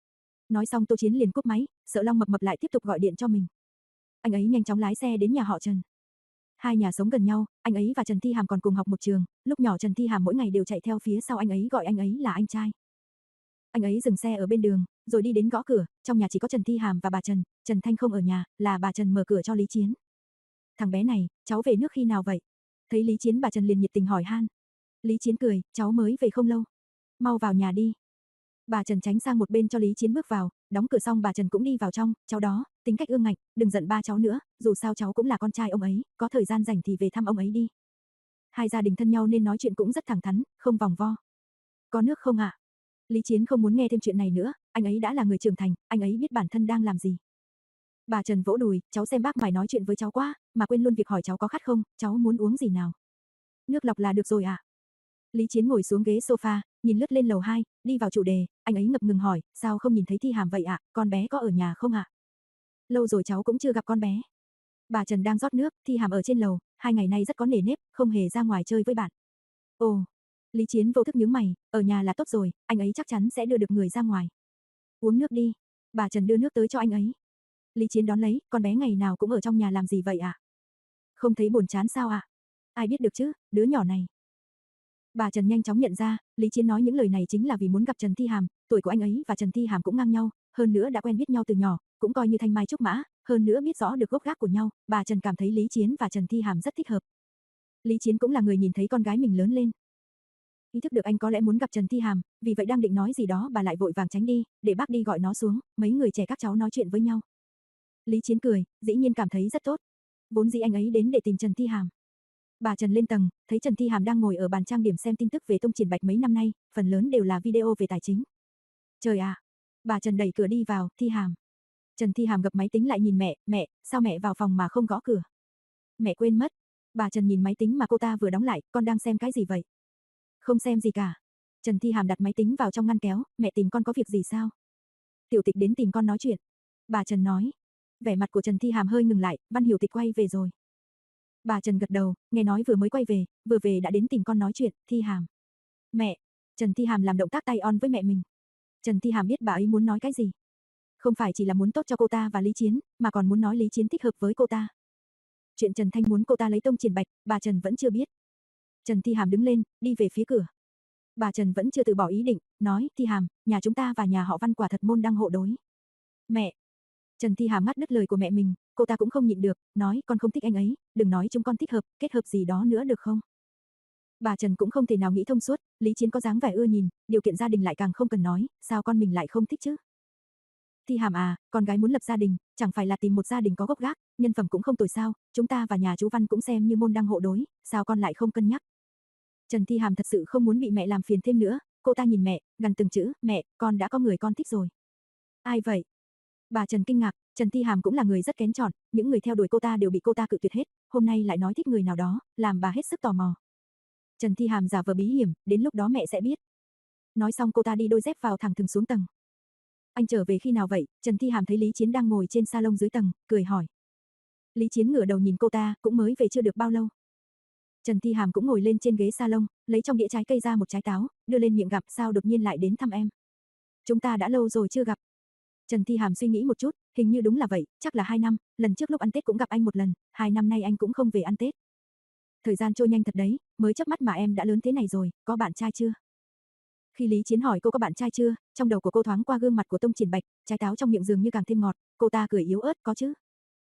Nói xong Tô Chiến liền cúp máy, sợ Long Mập Mập lại tiếp tục gọi điện cho mình. Anh ấy nhanh chóng lái xe đến nhà họ Trần. Hai nhà sống gần nhau, anh ấy và Trần Thi Hàm còn cùng học một trường, lúc nhỏ Trần Thi Hàm mỗi ngày đều chạy theo phía sau anh ấy gọi anh ấy là anh trai. Anh ấy dừng xe ở bên đường, rồi đi đến gõ cửa, trong nhà chỉ có Trần Thi Hàm và bà Trần, Trần Thanh không ở nhà, là bà Trần mở cửa cho Lý Chiến. Thằng bé này, cháu về nước khi nào vậy? Thấy Lý Chiến bà Trần liền nhiệt tình hỏi han. Lý Chiến cười, cháu mới về không lâu. Mau vào nhà đi. Bà Trần tránh sang một bên cho Lý Chiến bước vào, đóng cửa xong bà Trần cũng đi vào trong, cháu đó, tính cách ương ngạnh, đừng giận ba cháu nữa, dù sao cháu cũng là con trai ông ấy, có thời gian rảnh thì về thăm ông ấy đi. Hai gia đình thân nhau nên nói chuyện cũng rất thẳng thắn, không vòng vo. Có nước không ạ? À? Lý Chiến không muốn nghe thêm chuyện này nữa, anh ấy đã là người trưởng thành, anh ấy biết bản thân đang làm gì. Bà Trần vỗ đùi, cháu xem bác mải nói chuyện với cháu quá, mà quên luôn việc hỏi cháu có khát không, cháu muốn uống gì nào. Nước lọc là được rồi ạ. À? Lý Chiến ngồi xuống ghế sofa, nhìn lướt lên lầu hai, đi vào chủ đề, anh ấy ngập ngừng hỏi, sao không nhìn thấy Thi Hàm vậy ạ, à? Con bé có ở nhà không ạ? À? Lâu rồi cháu cũng chưa gặp con bé. Bà Trần đang rót nước, Thi Hàm ở trên lầu, hai ngày nay rất có nề nếp, không hề ra ngoài chơi với bạn. Ồ, Lý Chiến vô thức nhướng mày, ở nhà là tốt rồi, anh ấy chắc chắn sẽ đưa được người ra ngoài. Uống nước đi, bà Trần đưa nước tới cho anh ấy. Lý Chiến đón lấy, con bé ngày nào cũng ở trong nhà làm gì vậy ạ? À? Không thấy buồn chán sao ạ? À? Ai biết được chứ, đứa nhỏ này. Bà Trần nhanh chóng nhận ra, Lý Chiến nói những lời này chính là vì muốn gặp Trần Thi Hàm, tuổi của anh ấy và Trần Thi Hàm cũng ngang nhau, hơn nữa đã quen biết nhau từ nhỏ, cũng coi như thanh mai trúc mã, hơn nữa biết rõ được gốc gác của nhau, bà Trần cảm thấy Lý Chiến và Trần Thi Hàm rất thích hợp. Lý Chiến cũng là người nhìn thấy con gái mình lớn lên. Ý thức được anh có lẽ muốn gặp Trần Thi Hàm, vì vậy đang định nói gì đó bà lại vội vàng tránh đi, để bác đi gọi nó xuống, mấy người trẻ các cháu nói chuyện với nhau. Lý Chiến cười, dĩ nhiên cảm thấy rất tốt. Vốn dĩ anh ấy đến để tìm Trần Thi Hàm. Bà Trần lên tầng, thấy Trần Thi Hàm đang ngồi ở bàn trang điểm xem tin tức về Tông Triển Bạch mấy năm nay, phần lớn đều là video về tài chính. Trời ạ! À. Bà Trần đẩy cửa đi vào, Thi Hàm. Trần Thi Hàm gập máy tính lại nhìn mẹ, mẹ, sao mẹ vào phòng mà không gõ cửa? Mẹ quên mất. Bà Trần nhìn máy tính mà cô ta vừa đóng lại, con đang xem cái gì vậy? Không xem gì cả. Trần Thi Hàm đặt máy tính vào trong ngăn kéo, mẹ tìm con có việc gì sao? Tiểu Tịch đến tìm con nói chuyện. Bà Trần nói. Vẻ mặt của Trần Thi Hàm hơi ngừng lại, Văn Hiểu Tịch quay về rồi. Bà Trần gật đầu, nghe nói vừa mới quay về, vừa về đã đến tìm con nói chuyện, Thi Hàm. Mẹ, Trần Thi Hàm làm động tác tay on với mẹ mình. Trần Thi Hàm biết bà ấy muốn nói cái gì. Không phải chỉ là muốn tốt cho cô ta và Lý Chiến, mà còn muốn nói Lý Chiến thích hợp với cô ta. Chuyện Trần Thanh muốn cô ta lấy Tông Triển Bạch, bà Trần vẫn chưa biết. Trần Thi Hàm đứng lên, đi về phía cửa. Bà Trần vẫn chưa từ bỏ ý định, nói, Thi Hàm, nhà chúng ta và nhà họ Văn quả thật môn đăng hộ đối. Mẹ. Trần Thi Hàm ngắt đứt lời của mẹ mình, cô ta cũng không nhịn được, nói, con không thích anh ấy, đừng nói chúng con thích hợp, kết hợp gì đó nữa được không? Bà Trần cũng không thể nào nghĩ thông suốt, Lý Chiến có dáng vẻ ưa nhìn, điều kiện gia đình lại càng không cần nói, sao con mình lại không thích chứ? Thi Hàm à, con gái muốn lập gia đình, chẳng phải là tìm một gia đình có gốc gác, nhân phẩm cũng không tồi sao, chúng ta và nhà chú Văn cũng xem như môn đăng hộ đối, sao con lại không cân nhắc? Trần Thi Hàm thật sự không muốn bị mẹ làm phiền thêm nữa, cô ta nhìn mẹ, gần từng chữ, mẹ, con đã có người con thích rồi. Ai vậy? Bà Trần kinh ngạc, Trần Thi Hàm cũng là người rất kén chọn, những người theo đuổi cô ta đều bị cô ta cự tuyệt hết, hôm nay lại nói thích người nào đó, làm bà hết sức tò mò. Trần Thi Hàm giả vờ bí hiểm, đến lúc đó mẹ sẽ biết. Nói xong cô ta đi đôi dép vào thẳng thừng xuống tầng. Anh trở về khi nào vậy? Trần Thi Hàm thấy Lý Chiến đang ngồi trên salon dưới tầng, cười hỏi. Lý Chiến ngửa đầu nhìn cô ta, cũng mới về chưa được bao lâu. Trần Thi Hàm cũng ngồi lên trên ghế salon, lấy trong đĩa trái cây ra một trái táo, đưa lên miệng gặp, sao đột nhiên lại đến thăm em? Chúng ta đã lâu rồi chưa gặp. Trần Thi Hàm suy nghĩ một chút, hình như đúng là vậy, chắc là hai năm, lần trước lúc ăn Tết cũng gặp anh một lần, hai năm nay anh cũng không về ăn Tết. Thời gian trôi nhanh thật đấy, mới chớp mắt mà em đã lớn thế này rồi, có bạn trai chưa? Khi Lý Chiến hỏi cô có bạn trai chưa, trong đầu của cô thoáng qua gương mặt của Tông Triển Bạch, trái táo trong miệng dường như càng thêm ngọt, cô ta cười yếu ớt, có chứ?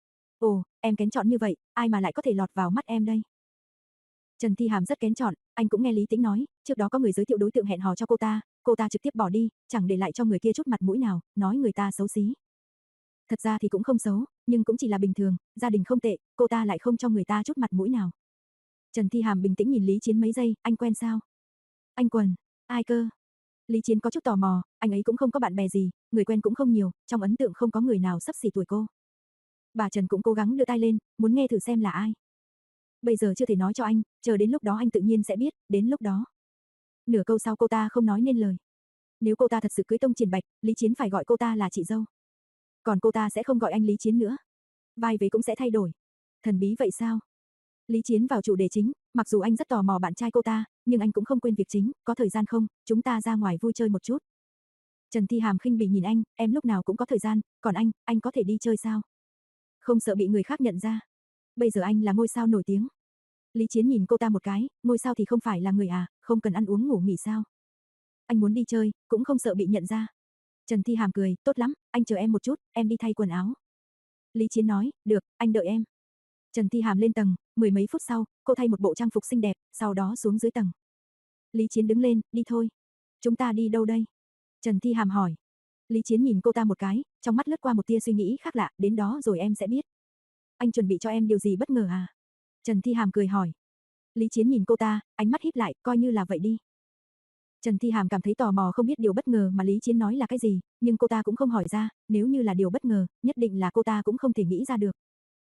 Ồ, em kén chọn như vậy, ai mà lại có thể lọt vào mắt em đây? Trần Thi Hàm rất kén chọn, anh cũng nghe Lý Tĩnh nói, trước đó có người giới thiệu đối tượng hẹn hò cho cô ta, cô ta trực tiếp bỏ đi, chẳng để lại cho người kia chút mặt mũi nào, nói người ta xấu xí. Thật ra thì cũng không xấu, nhưng cũng chỉ là bình thường, gia đình không tệ, cô ta lại không cho người ta chút mặt mũi nào. Trần Thi Hàm bình tĩnh nhìn Lý Chiến mấy giây, anh quen sao? Anh Quần, ai cơ? Lý Chiến có chút tò mò, anh ấy cũng không có bạn bè gì, người quen cũng không nhiều, trong ấn tượng không có người nào xấp xỉ tuổi cô. Bà Trần cũng cố gắng đưa tai lên, muốn nghe thử xem là ai. Bây giờ chưa thể nói cho anh, chờ đến lúc đó anh tự nhiên sẽ biết, đến lúc đó. Nửa câu sau cô ta không nói nên lời. Nếu cô ta thật sự cưới Tông Triển Bạch, Lý Chiến phải gọi cô ta là chị dâu. Còn cô ta sẽ không gọi anh Lý Chiến nữa. Vai vế cũng sẽ thay đổi. Thần bí vậy sao? Lý Chiến vào chủ đề chính, mặc dù anh rất tò mò bạn trai cô ta, nhưng anh cũng không quên việc chính, có thời gian không, chúng ta ra ngoài vui chơi một chút. Trần Thi Hàm khinh bỉ nhìn anh, em lúc nào cũng có thời gian, còn anh, anh có thể đi chơi sao? Không sợ bị người khác nhận ra. Bây giờ anh là ngôi sao nổi tiếng. Lý Chiến nhìn cô ta một cái, ngôi sao thì không phải là người à, không cần ăn uống ngủ nghỉ sao? Anh muốn đi chơi, cũng không sợ bị nhận ra. Trần Thi Hàm cười, tốt lắm, anh chờ em một chút, em đi thay quần áo. Lý Chiến nói, được, anh đợi em. Trần Thi Hàm lên tầng, mười mấy phút sau, cô thay một bộ trang phục xinh đẹp, sau đó xuống dưới tầng. Lý Chiến đứng lên, đi thôi. Chúng ta đi đâu đây? Trần Thi Hàm hỏi. Lý Chiến nhìn cô ta một cái, trong mắt lướt qua một tia suy nghĩ khác lạ, đến đó rồi em sẽ biết. Anh chuẩn bị cho em điều gì bất ngờ à? Trần Thi Hàm cười hỏi. Lý Chiến nhìn cô ta, ánh mắt híp lại, coi như là vậy đi. Trần Thi Hàm cảm thấy tò mò không biết điều bất ngờ mà Lý Chiến nói là cái gì, nhưng cô ta cũng không hỏi ra, nếu như là điều bất ngờ, nhất định là cô ta cũng không thể nghĩ ra được.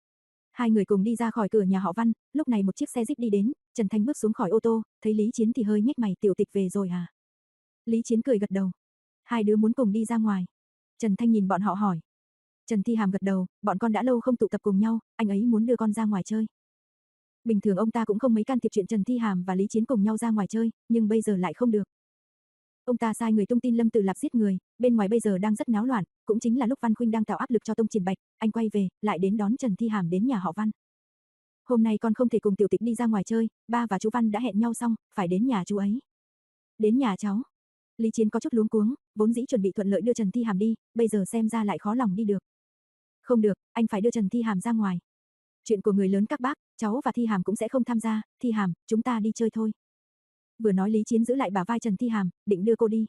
Hai người cùng đi ra khỏi cửa nhà họ Văn, lúc này một chiếc xe Jeep đi đến, Trần Thanh bước xuống khỏi ô tô, thấy Lý Chiến thì hơi nhếch mày, tiểu tịch về rồi à? Lý Chiến cười gật đầu. Hai đứa muốn cùng đi ra ngoài. Trần Thanh nhìn bọn họ hỏi. Trần Thi Hàm gật đầu, bọn con đã lâu không tụ tập cùng nhau, anh ấy muốn đưa con ra ngoài chơi. Bình thường ông ta cũng không mấy can thiệp chuyện Trần Thi Hàm và Lý Chiến cùng nhau ra ngoài chơi, nhưng bây giờ lại không được. Ông ta sai người tung tin Lâm Tử Lạp giết người, bên ngoài bây giờ đang rất náo loạn, cũng chính là lúc Văn Khuynh đang tạo áp lực cho Tông Triển Bạch, anh quay về, lại đến đón Trần Thi Hàm đến nhà họ Văn. Hôm nay con không thể cùng tiểu tịch đi ra ngoài chơi, ba và chú Văn đã hẹn nhau xong, phải đến nhà chú ấy. Đến nhà cháu. Lý Chiến có chút luống cuống, vốn dĩ chuẩn bị thuận lợi đưa Trần Thi Hàm đi, bây giờ xem ra lại khó lòng đi được. Không được, anh phải đưa Trần Thi Hàm ra ngoài. Chuyện của người lớn các bác, cháu và Thi Hàm cũng sẽ không tham gia, Thi Hàm, chúng ta đi chơi thôi. Vừa nói Lý Chiến giữ lại bả vai Trần Thi Hàm, định đưa cô đi.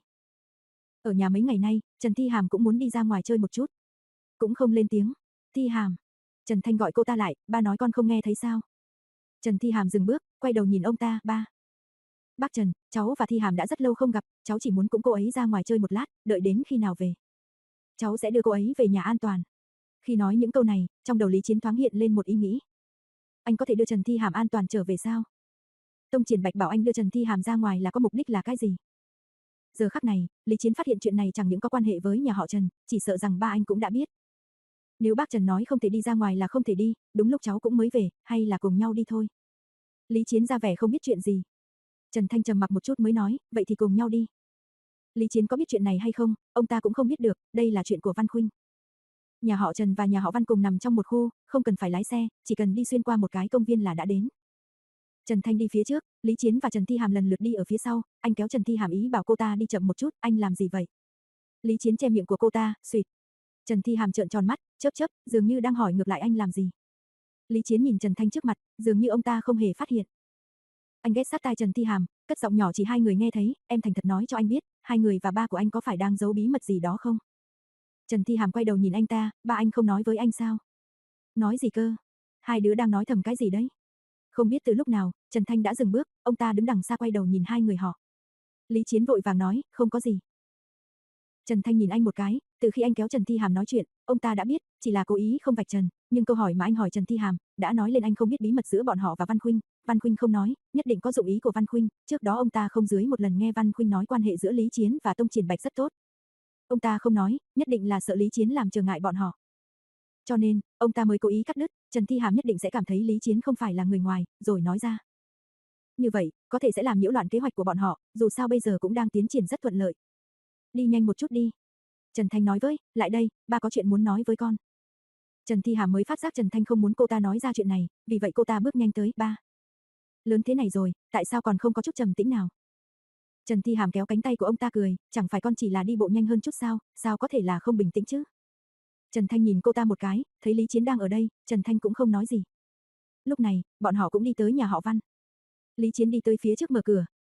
Ở nhà mấy ngày nay, Trần Thi Hàm cũng muốn đi ra ngoài chơi một chút. Cũng không lên tiếng. Thi Hàm. Trần Thanh gọi cô ta lại, ba nói con không nghe thấy sao. Trần Thi Hàm dừng bước, quay đầu nhìn ông ta, ba. Bác Trần, cháu và Thi Hàm đã rất lâu không gặp, cháu chỉ muốn cùng cô ấy ra ngoài chơi một lát, đợi đến khi nào về. Cháu sẽ đưa cô ấy về nhà an toàn. Khi nói những câu này, trong đầu Lý Chiến thoáng hiện lên một ý nghĩ. Anh có thể đưa Trần Thi Hàm an toàn trở về sao? Tông Triển Bạch bảo anh đưa Trần Thi Hàm ra ngoài là có mục đích là cái gì? Giờ khắc này, Lý Chiến phát hiện chuyện này chẳng những có quan hệ với nhà họ Trần, chỉ sợ rằng ba anh cũng đã biết. Nếu bác Trần nói không thể đi ra ngoài là không thể đi, đúng lúc cháu cũng mới về, hay là cùng nhau đi thôi. Lý Chiến ra vẻ không biết chuyện gì. Trần Thanh trầm mặc một chút mới nói, vậy thì cùng nhau đi. Lý Chiến có biết chuyện này hay không, ông ta cũng không biết được, đây là chuyện của Văn Khuynh. Nhà họ Trần và nhà họ Văn cùng nằm trong một khu, không cần phải lái xe, chỉ cần đi xuyên qua một cái công viên là đã đến. Trần Thanh đi phía trước, Lý Chiến và Trần Thi Hàm lần lượt đi ở phía sau, anh kéo Trần Thi Hàm ý bảo cô ta đi chậm một chút, anh làm gì vậy? Lý Chiến che miệng của cô ta, xuyệt. Trần Thi Hàm trợn tròn mắt, chớp chớp, dường như đang hỏi ngược lại anh làm gì. Lý Chiến nhìn Trần Thanh trước mặt, dường như ông ta không hề phát hiện. Anh ghé sát tai Trần Thi Hàm, cất giọng nhỏ chỉ hai người nghe thấy, em thành thật nói cho anh biết, hai người và ba của anh có phải đang giấu bí mật gì đó không? Trần Thi Hàm quay đầu nhìn anh ta, ba anh không nói với anh sao? Nói gì cơ? Hai đứa đang nói thầm cái gì đấy? Không biết từ lúc nào, Trần Thanh đã dừng bước, ông ta đứng đằng xa quay đầu nhìn hai người họ. Lý Chiến vội vàng nói, không có gì. Trần Thanh nhìn anh một cái, từ khi anh kéo Trần Thi Hàm nói chuyện, ông ta đã biết, chỉ là cố ý không vạch trần, nhưng câu hỏi mà anh hỏi Trần Thi Hàm, đã nói lên anh không biết bí mật giữa bọn họ và Văn Khuynh, Văn Khuynh không nói, nhất định có dụng ý của Văn Khuynh, trước đó ông ta không dưới một lần nghe Văn Khuynh nói quan hệ giữa Lý Chiến và Tông Triển Bạch rất tốt. Ông ta không nói, nhất định là sợ Lý Chiến làm trở ngại bọn họ. Cho nên, ông ta mới cố ý cắt đứt, Trần Thi Hàm nhất định sẽ cảm thấy Lý Chiến không phải là người ngoài, rồi nói ra. Như vậy, có thể sẽ làm nhiễu loạn kế hoạch của bọn họ, dù sao bây giờ cũng đang tiến triển rất thuận lợi. Đi nhanh một chút đi. Trần Thanh nói với, lại đây, ba có chuyện muốn nói với con. Trần Thi Hàm mới phát giác Trần Thanh không muốn cô ta nói ra chuyện này, vì vậy cô ta bước nhanh tới, ba. Lớn thế này rồi, tại sao còn không có chút trầm tĩnh nào? Trần Thi Hàm kéo cánh tay của ông ta cười, chẳng phải con chỉ là đi bộ nhanh hơn chút sao, sao có thể là không bình tĩnh chứ? Trần Thanh nhìn cô ta một cái, thấy Lý Chiến đang ở đây, Trần Thanh cũng không nói gì. Lúc này, bọn họ cũng đi tới nhà họ Văn. Lý Chiến đi tới phía trước mở cửa,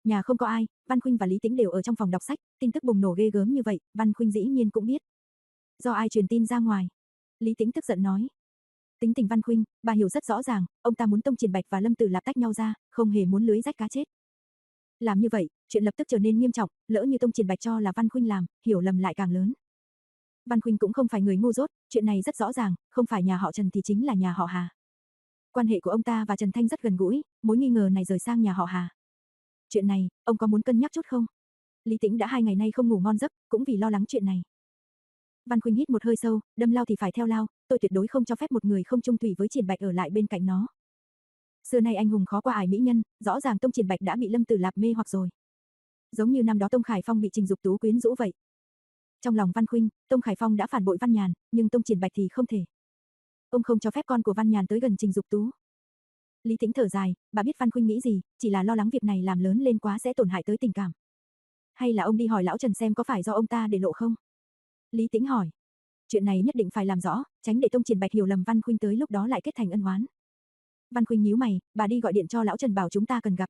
Nhà không có ai, Văn Khuynh và Lý Tĩnh đều ở trong phòng đọc sách, tin tức bùng nổ ghê gớm như vậy, Văn Khuynh dĩ nhiên cũng biết. Do ai truyền tin ra ngoài? Lý Tĩnh tức giận nói. Tính tình Văn Khuynh, bà hiểu rất rõ ràng, ông ta muốn Tông Triển Bạch và Lâm Tử Lạp tách nhau ra, không hề muốn lưới rách cá chết. Làm như vậy, chuyện lập tức trở nên nghiêm trọng, lỡ như Tông Triển Bạch cho là Văn Khuynh làm, hiểu lầm lại càng lớn. Văn Khuynh cũng không phải người ngu dốt, chuyện này rất rõ ràng, không phải nhà họ Trần thì chính là nhà họ Hà. Quan hệ của ông ta và Trần Thanh rất gần gũi, mối nghi ngờ này rời sang nhà họ Hà. Chuyện này, ông có muốn cân nhắc chút không? Lý Tĩnh đã hai ngày nay không ngủ ngon giấc, cũng vì lo lắng chuyện này. Văn Khuynh hít một hơi sâu, đâm lao thì phải theo lao, tôi tuyệt đối không cho phép một người không chung thủy với Triển Bạch ở lại bên cạnh nó. Xưa nay anh hùng khó qua ải mỹ nhân, rõ ràng Tông Triển Bạch đã bị Lâm Tử Lạp mê hoặc rồi. Giống như năm đó Tông Khải Phong bị Trình Dục Tú quyến rũ vậy. Trong lòng Văn Khuynh, Tông Khải Phong đã phản bội Văn Nhàn, nhưng Tông Triển Bạch thì không thể. Ông không cho phép con của Văn Nhàn tới gần Trình Dục Tú. Lý Tĩnh thở dài, bà biết Văn Khuynh nghĩ gì, chỉ là lo lắng việc này làm lớn lên quá sẽ tổn hại tới tình cảm. Hay là ông đi hỏi lão Trần xem có phải do ông ta để lộ không? Lý Tĩnh hỏi. Chuyện này nhất định phải làm rõ, tránh để Tông Triển Bạch hiểu lầm Văn Khuynh tới lúc đó lại kết thành ân oán. Văn Khuynh nhíu mày, bà đi gọi điện cho lão Trần bảo chúng ta cần gặp.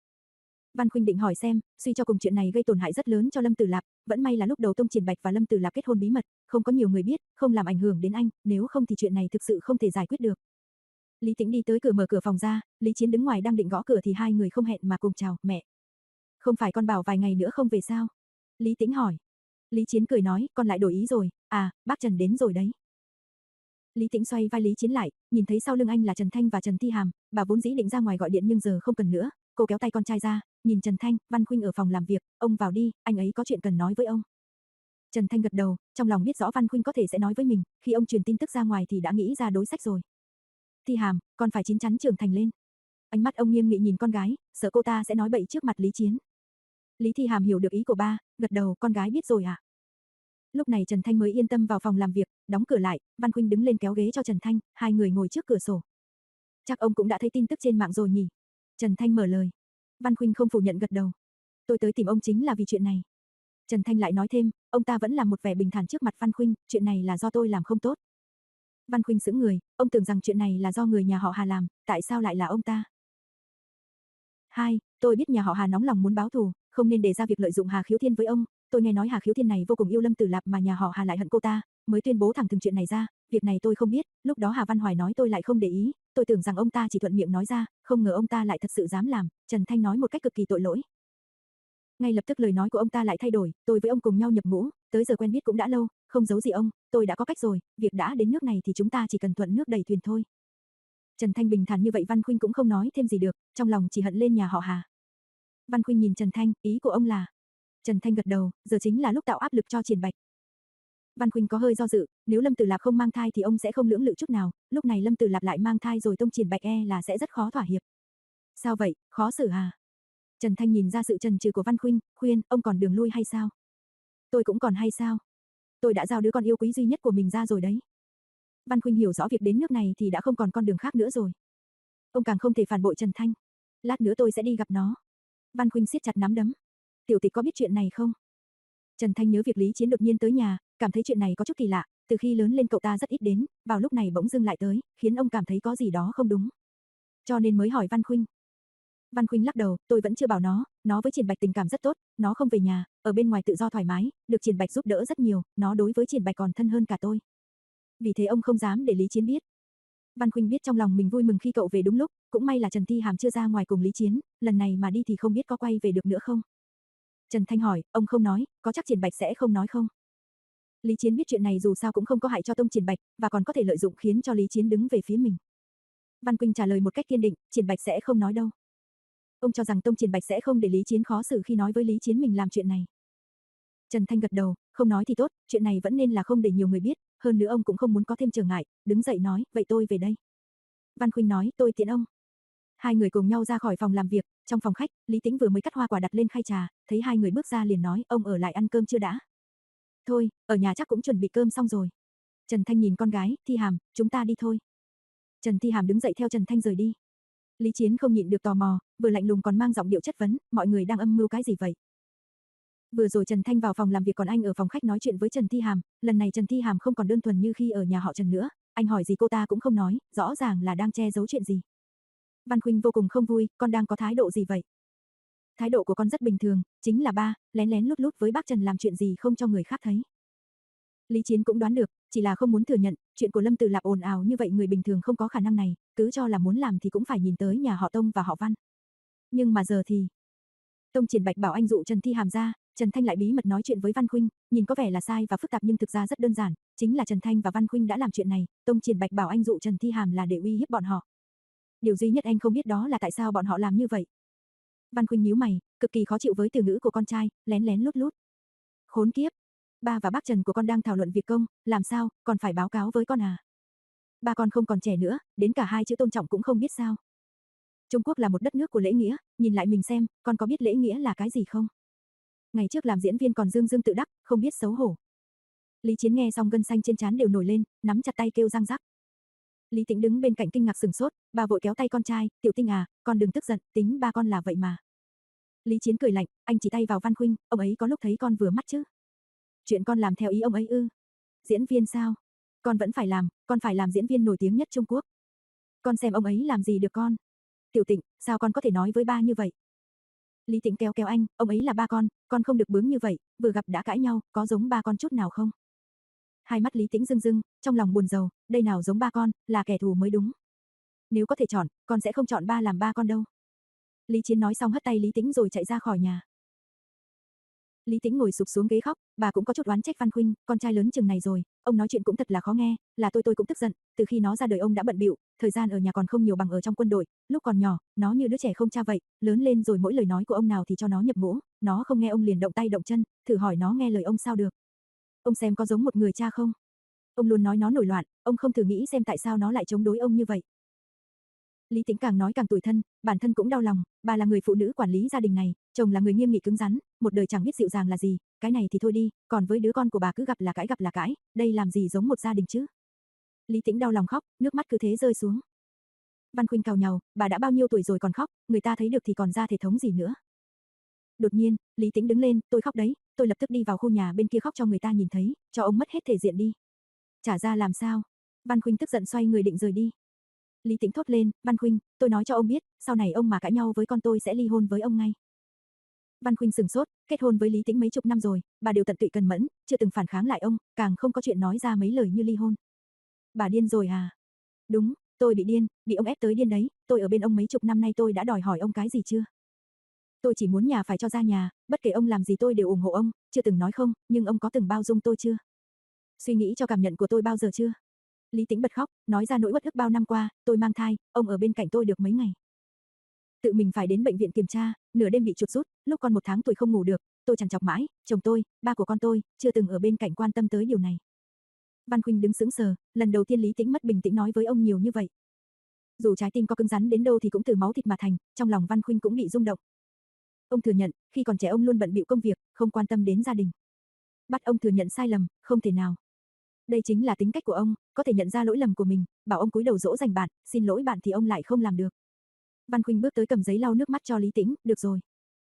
Văn Khuynh định hỏi xem, suy cho cùng chuyện này gây tổn hại rất lớn cho Lâm Tử Lạp, vẫn may là lúc đầu Tông Triển Bạch và Lâm Tử Lạp kết hôn bí mật, không có nhiều người biết, không làm ảnh hưởng đến anh, nếu không thì chuyện này thực sự không thể giải quyết được. Lý Tĩnh đi tới cửa mở cửa phòng ra, Lý Chiến đứng ngoài đang định gõ cửa thì hai người không hẹn mà cùng chào, mẹ. Không phải con bảo vài ngày nữa không về sao? Lý Tĩnh hỏi. Lý Chiến cười nói, con lại đổi ý rồi, à, bác Trần đến rồi đấy. Lý Tĩnh xoay vai Lý Chiến lại, nhìn thấy sau lưng anh là Trần Thanh và Trần Thi Hàm, bà vốn dĩ định ra ngoài gọi điện nhưng giờ không cần nữa, cô kéo tay con trai ra, nhìn Trần Thanh, Văn Khuynh ở phòng làm việc, ông vào đi, anh ấy có chuyện cần nói với ông. Trần Thanh gật đầu, trong lòng biết rõ Văn Khuynh có thể sẽ nói với mình, khi ông truyền tin tức ra ngoài thì đã nghĩ ra đối sách rồi. Thi Hàm, con phải chín chắn trưởng thành lên. Ánh mắt ông nghiêm nghị nhìn con gái, sợ cô ta sẽ nói bậy trước mặt Lý Chiến. Lý Thi Hàm hiểu được ý của ba, gật đầu, con gái biết rồi à. Lúc này Trần Thanh mới yên tâm vào phòng làm việc, đóng cửa lại, Văn Khuynh đứng lên kéo ghế cho Trần Thanh, hai người ngồi trước cửa sổ. Chắc ông cũng đã thấy tin tức trên mạng rồi nhỉ? Trần Thanh mở lời. Văn Khuynh không phủ nhận gật đầu. Tôi tới tìm ông chính là vì chuyện này. Trần Thanh lại nói thêm, ông ta vẫn làm một vẻ bình thản trước mặt Văn Khuynh, chuyện này là do tôi làm không tốt. Văn Khuynh sững người, ông tưởng rằng chuyện này là do người nhà họ Hà làm, tại sao lại là ông ta? Hai, tôi biết nhà họ Hà nóng lòng muốn báo thù, không nên để ra việc lợi dụng Hà Khiếu Thiên với ông, tôi nghe nói Hà Khiếu Thiên này vô cùng yêu Lâm Tử Lạp mà nhà họ Hà lại hận cô ta, mới tuyên bố thẳng thừng chuyện này ra, việc này tôi không biết, lúc đó Hà Văn Hoài nói tôi lại không để ý, tôi tưởng rằng ông ta chỉ thuận miệng nói ra, không ngờ ông ta lại thật sự dám làm, Trần Thanh nói một cách cực kỳ tội lỗi. Ngay lập tức lời nói của ông ta lại thay đổi, tôi với ông cùng nhau nhập ngũ, tới giờ quen biết cũng đã lâu, không giấu gì ông, tôi đã có cách rồi, việc đã đến nước này thì chúng ta chỉ cần thuận nước đẩy thuyền thôi. Trần Thanh bình thản như vậy Văn Khuynh cũng không nói thêm gì được, trong lòng chỉ hận lên nhà họ Hà. Văn Khuynh nhìn Trần Thanh, ý của ông là? Trần Thanh gật đầu, giờ chính là lúc tạo áp lực cho Triển Bạch. Văn Khuynh có hơi do dự, nếu Lâm Tử Lạp không mang thai thì ông sẽ không lưỡng lự chút nào, lúc này Lâm Tử Lạp lại mang thai rồi Tông Triển Bạch e là sẽ rất khó thỏa hiệp. Sao vậy, khó xử à? Trần Thanh nhìn ra sự chần chừ của Văn Khuynh, khuyên, ông còn đường lui hay sao? Tôi cũng còn hay sao? Tôi đã giao đứa con yêu quý duy nhất của mình ra rồi đấy. Văn Khuynh hiểu rõ việc đến nước này thì đã không còn con đường khác nữa rồi. Ông càng không thể phản bội Trần Thanh. Lát nữa tôi sẽ đi gặp nó. Văn Khuynh siết chặt nắm đấm. Tiểu Tịch có biết chuyện này không? Trần Thanh nhớ việc Lý Chiến đột nhiên tới nhà, cảm thấy chuyện này có chút kỳ lạ, từ khi lớn lên cậu ta rất ít đến, vào lúc này bỗng dưng lại tới, khiến ông cảm thấy có gì đó không đúng. Cho nên mới hỏi Văn Khuynh. Văn Khuynh lắc đầu, tôi vẫn chưa bảo nó, nó với Triển Bạch tình cảm rất tốt, nó không về nhà, ở bên ngoài tự do thoải mái, được Triển Bạch giúp đỡ rất nhiều, nó đối với Triển Bạch còn thân hơn cả tôi. Vì thế ông không dám để Lý Chiến biết. Văn Khuynh biết trong lòng mình vui mừng khi cậu về đúng lúc, cũng may là Trần Thi Hàm chưa ra ngoài cùng Lý Chiến, lần này mà đi thì không biết có quay về được nữa không. Trần Thanh hỏi, ông không nói, có chắc Triển Bạch sẽ không nói không? Lý Chiến biết chuyện này dù sao cũng không có hại cho Tông Triển Bạch, và còn có thể lợi dụng khiến cho Lý Chiến đứng về phía mình. Văn Khuynh trả lời một cách kiên định, Triển Bạch sẽ không nói đâu. Ông cho rằng Tông Triển Bạch sẽ không để Lý Chiến khó xử khi nói với Lý Chiến mình làm chuyện này. Trần Thanh gật đầu, không nói thì tốt, chuyện này vẫn nên là không để nhiều người biết, hơn nữa ông cũng không muốn có thêm trở ngại, đứng dậy nói, vậy tôi về đây. Văn Khuynh nói, tôi tiễn ông. Hai người cùng nhau ra khỏi phòng làm việc, trong phòng khách, Lý Tĩnh vừa mới cắt hoa quả đặt lên khay trà, thấy hai người bước ra liền nói, ông ở lại ăn cơm chưa đã? Thôi, ở nhà chắc cũng chuẩn bị cơm xong rồi. Trần Thanh nhìn con gái, Thi Hàm, chúng ta đi thôi. Trần Thi Hàm đứng dậy theo Trần Thanh rời đi. Lý Chiến không nhịn được tò mò, vừa lạnh lùng còn mang giọng điệu chất vấn, mọi người đang âm mưu cái gì vậy? Vừa rồi Trần Thanh vào phòng làm việc còn anh ở phòng khách nói chuyện với Trần Thi Hàm, lần này Trần Thi Hàm không còn đơn thuần như khi ở nhà họ Trần nữa, anh hỏi gì cô ta cũng không nói, rõ ràng là đang che giấu chuyện gì. Văn Khuynh vô cùng không vui, con đang có thái độ gì vậy? Thái độ của con rất bình thường, chính là ba, lén lén lút lút với bác Trần làm chuyện gì không cho người khác thấy. Lý Chiến cũng đoán được, chỉ là không muốn thừa nhận, chuyện của Lâm Tử Lạp ồn ào như vậy người bình thường không có khả năng này, cứ cho là muốn làm thì cũng phải nhìn tới nhà họ Tông và họ Văn. Nhưng mà giờ thì... Tông Triển Bạch bảo anh dụ Trần Thi Hàm ra, Trần Thanh lại bí mật nói chuyện với Văn Khuynh, nhìn có vẻ là sai và phức tạp nhưng thực ra rất đơn giản, chính là Trần Thanh và Văn Khuynh đã làm chuyện này, Tông Triển Bạch bảo anh dụ Trần Thi Hàm là để uy hiếp bọn họ. Điều duy nhất anh không biết đó là tại sao bọn họ làm như vậy. Văn Khuynh nhíu mày, cực kỳ khó chịu với từ ngữ của con trai, lén lén lút lút. Khốn kiếp, ba và bác Trần của con đang thảo luận việc công, làm sao, còn phải báo cáo với con à? Ba con không còn trẻ nữa, đến cả hai chữ tôn trọng cũng không biết sao. Trung Quốc là một đất nước của lễ nghĩa, nhìn lại mình xem, con có biết lễ nghĩa là cái gì không? Ngày trước làm diễn viên còn dương dương tự đắc, không biết xấu hổ. Lý Chiến nghe xong gân xanh trên trán đều nổi lên, nắm chặt tay kêu răng rắc. Lý Tĩnh đứng bên cạnh kinh ngạc sừng sốt, bà vội kéo tay con trai, Tiểu Tinh à, con đừng tức giận, tính ba con là vậy mà. Lý Chiến cười lạnh, anh chỉ tay vào Văn Khuynh, ông ấy có lúc thấy con vừa mắt chứ. Chuyện con làm theo ý ông ấy ư? Diễn viên sao? Con vẫn phải làm, con phải làm diễn viên nổi tiếng nhất Trung Quốc. Con xem ông ấy làm gì được con. Tiểu Tịnh, sao con có thể nói với ba như vậy? Lý Tĩnh kéo kéo anh, ông ấy là ba con, con không được bướng như vậy, vừa gặp đã cãi nhau, có giống ba con chút nào không? Hai mắt Lý Tĩnh rưng rưng, trong lòng buồn rầu, đây nào giống ba con, là kẻ thù mới đúng. Nếu có thể chọn, con sẽ không chọn ba làm ba con đâu. Lý Chiến nói xong hất tay Lý Tĩnh rồi chạy ra khỏi nhà. Lý Tĩnh ngồi sụp xuống ghế khóc, bà cũng có chút oán trách Văn Khuynh, con trai lớn chừng này rồi, ông nói chuyện cũng thật là khó nghe, là tôi tôi cũng tức giận, từ khi nó ra đời ông đã bận bịu, thời gian ở nhà còn không nhiều bằng ở trong quân đội, lúc còn nhỏ, nó như đứa trẻ không cha vậy, lớn lên rồi mỗi lời nói của ông nào thì cho nó nhập ngũ, nó không nghe ông liền động tay động chân, thử hỏi nó nghe lời ông sao được. Ông xem có giống một người cha không? Ông luôn nói nó nổi loạn, ông không thử nghĩ xem tại sao nó lại chống đối ông như vậy. Lý Tĩnh càng nói càng tủi thân, bản thân cũng đau lòng, bà là người phụ nữ quản lý gia đình này, chồng là người nghiêm nghị cứng rắn, một đời chẳng biết dịu dàng là gì, cái này thì thôi đi, còn với đứa con của bà cứ gặp là cãi gặp là cãi, đây làm gì giống một gia đình chứ. Lý Tĩnh đau lòng khóc, nước mắt cứ thế rơi xuống. Văn Khuynh cào nhàu, bà đã bao nhiêu tuổi rồi còn khóc, người ta thấy được thì còn ra thể thống gì nữa. Đột nhiên, Lý Tĩnh đứng lên, tôi khóc đấy, tôi lập tức đi vào khu nhà bên kia khóc cho người ta nhìn thấy, cho ông mất hết thể diện đi. Trả ra làm sao? Văn Khuynh tức giận xoay người định rời đi. Lý Tĩnh thốt lên, Văn Khuynh, tôi nói cho ông biết, sau này ông mà cãi nhau với con tôi sẽ ly hôn với ông ngay. Văn Khuynh sừng sốt, kết hôn với Lý Tĩnh mấy chục năm rồi, bà đều tận tụy cần mẫn, chưa từng phản kháng lại ông, càng không có chuyện nói ra mấy lời như ly hôn. Bà điên rồi à? Đúng, tôi bị điên, bị ông ép tới điên đấy, tôi ở bên ông mấy chục năm nay tôi đã đòi hỏi ông cái gì chưa? Tôi chỉ muốn nhà phải cho ra nhà, bất kể ông làm gì tôi đều ủng hộ ông, chưa từng nói không, nhưng ông có từng bao dung tôi chưa? Suy nghĩ cho cảm nhận của tôi bao giờ chưa? Lý Tĩnh bật khóc, nói ra nỗi uất ức bao năm qua, tôi mang thai, ông ở bên cạnh tôi được mấy ngày. Tự mình phải đến bệnh viện kiểm tra, nửa đêm bị chuột rút, lúc con một tháng tuổi không ngủ được, tôi trằn trọc mãi, chồng tôi, ba của con tôi, chưa từng ở bên cạnh quan tâm tới điều này. Văn Khuynh đứng sững sờ, lần đầu tiên Lý Tĩnh mất bình tĩnh nói với ông nhiều như vậy. Dù trái tim có cứng rắn đến đâu thì cũng từ máu thịt mà thành, trong lòng Văn Khuynh cũng bị rung động. Ông thừa nhận, khi còn trẻ ông luôn bận bịu công việc, không quan tâm đến gia đình. Bắt ông thừa nhận sai lầm, không thể nào. Đây chính là tính cách của ông, có thể nhận ra lỗi lầm của mình, bảo ông cúi đầu dỗ dành bạn, xin lỗi bạn thì ông lại không làm được. Văn Khuynh bước tới cầm giấy lau nước mắt cho Lý Tĩnh, được rồi.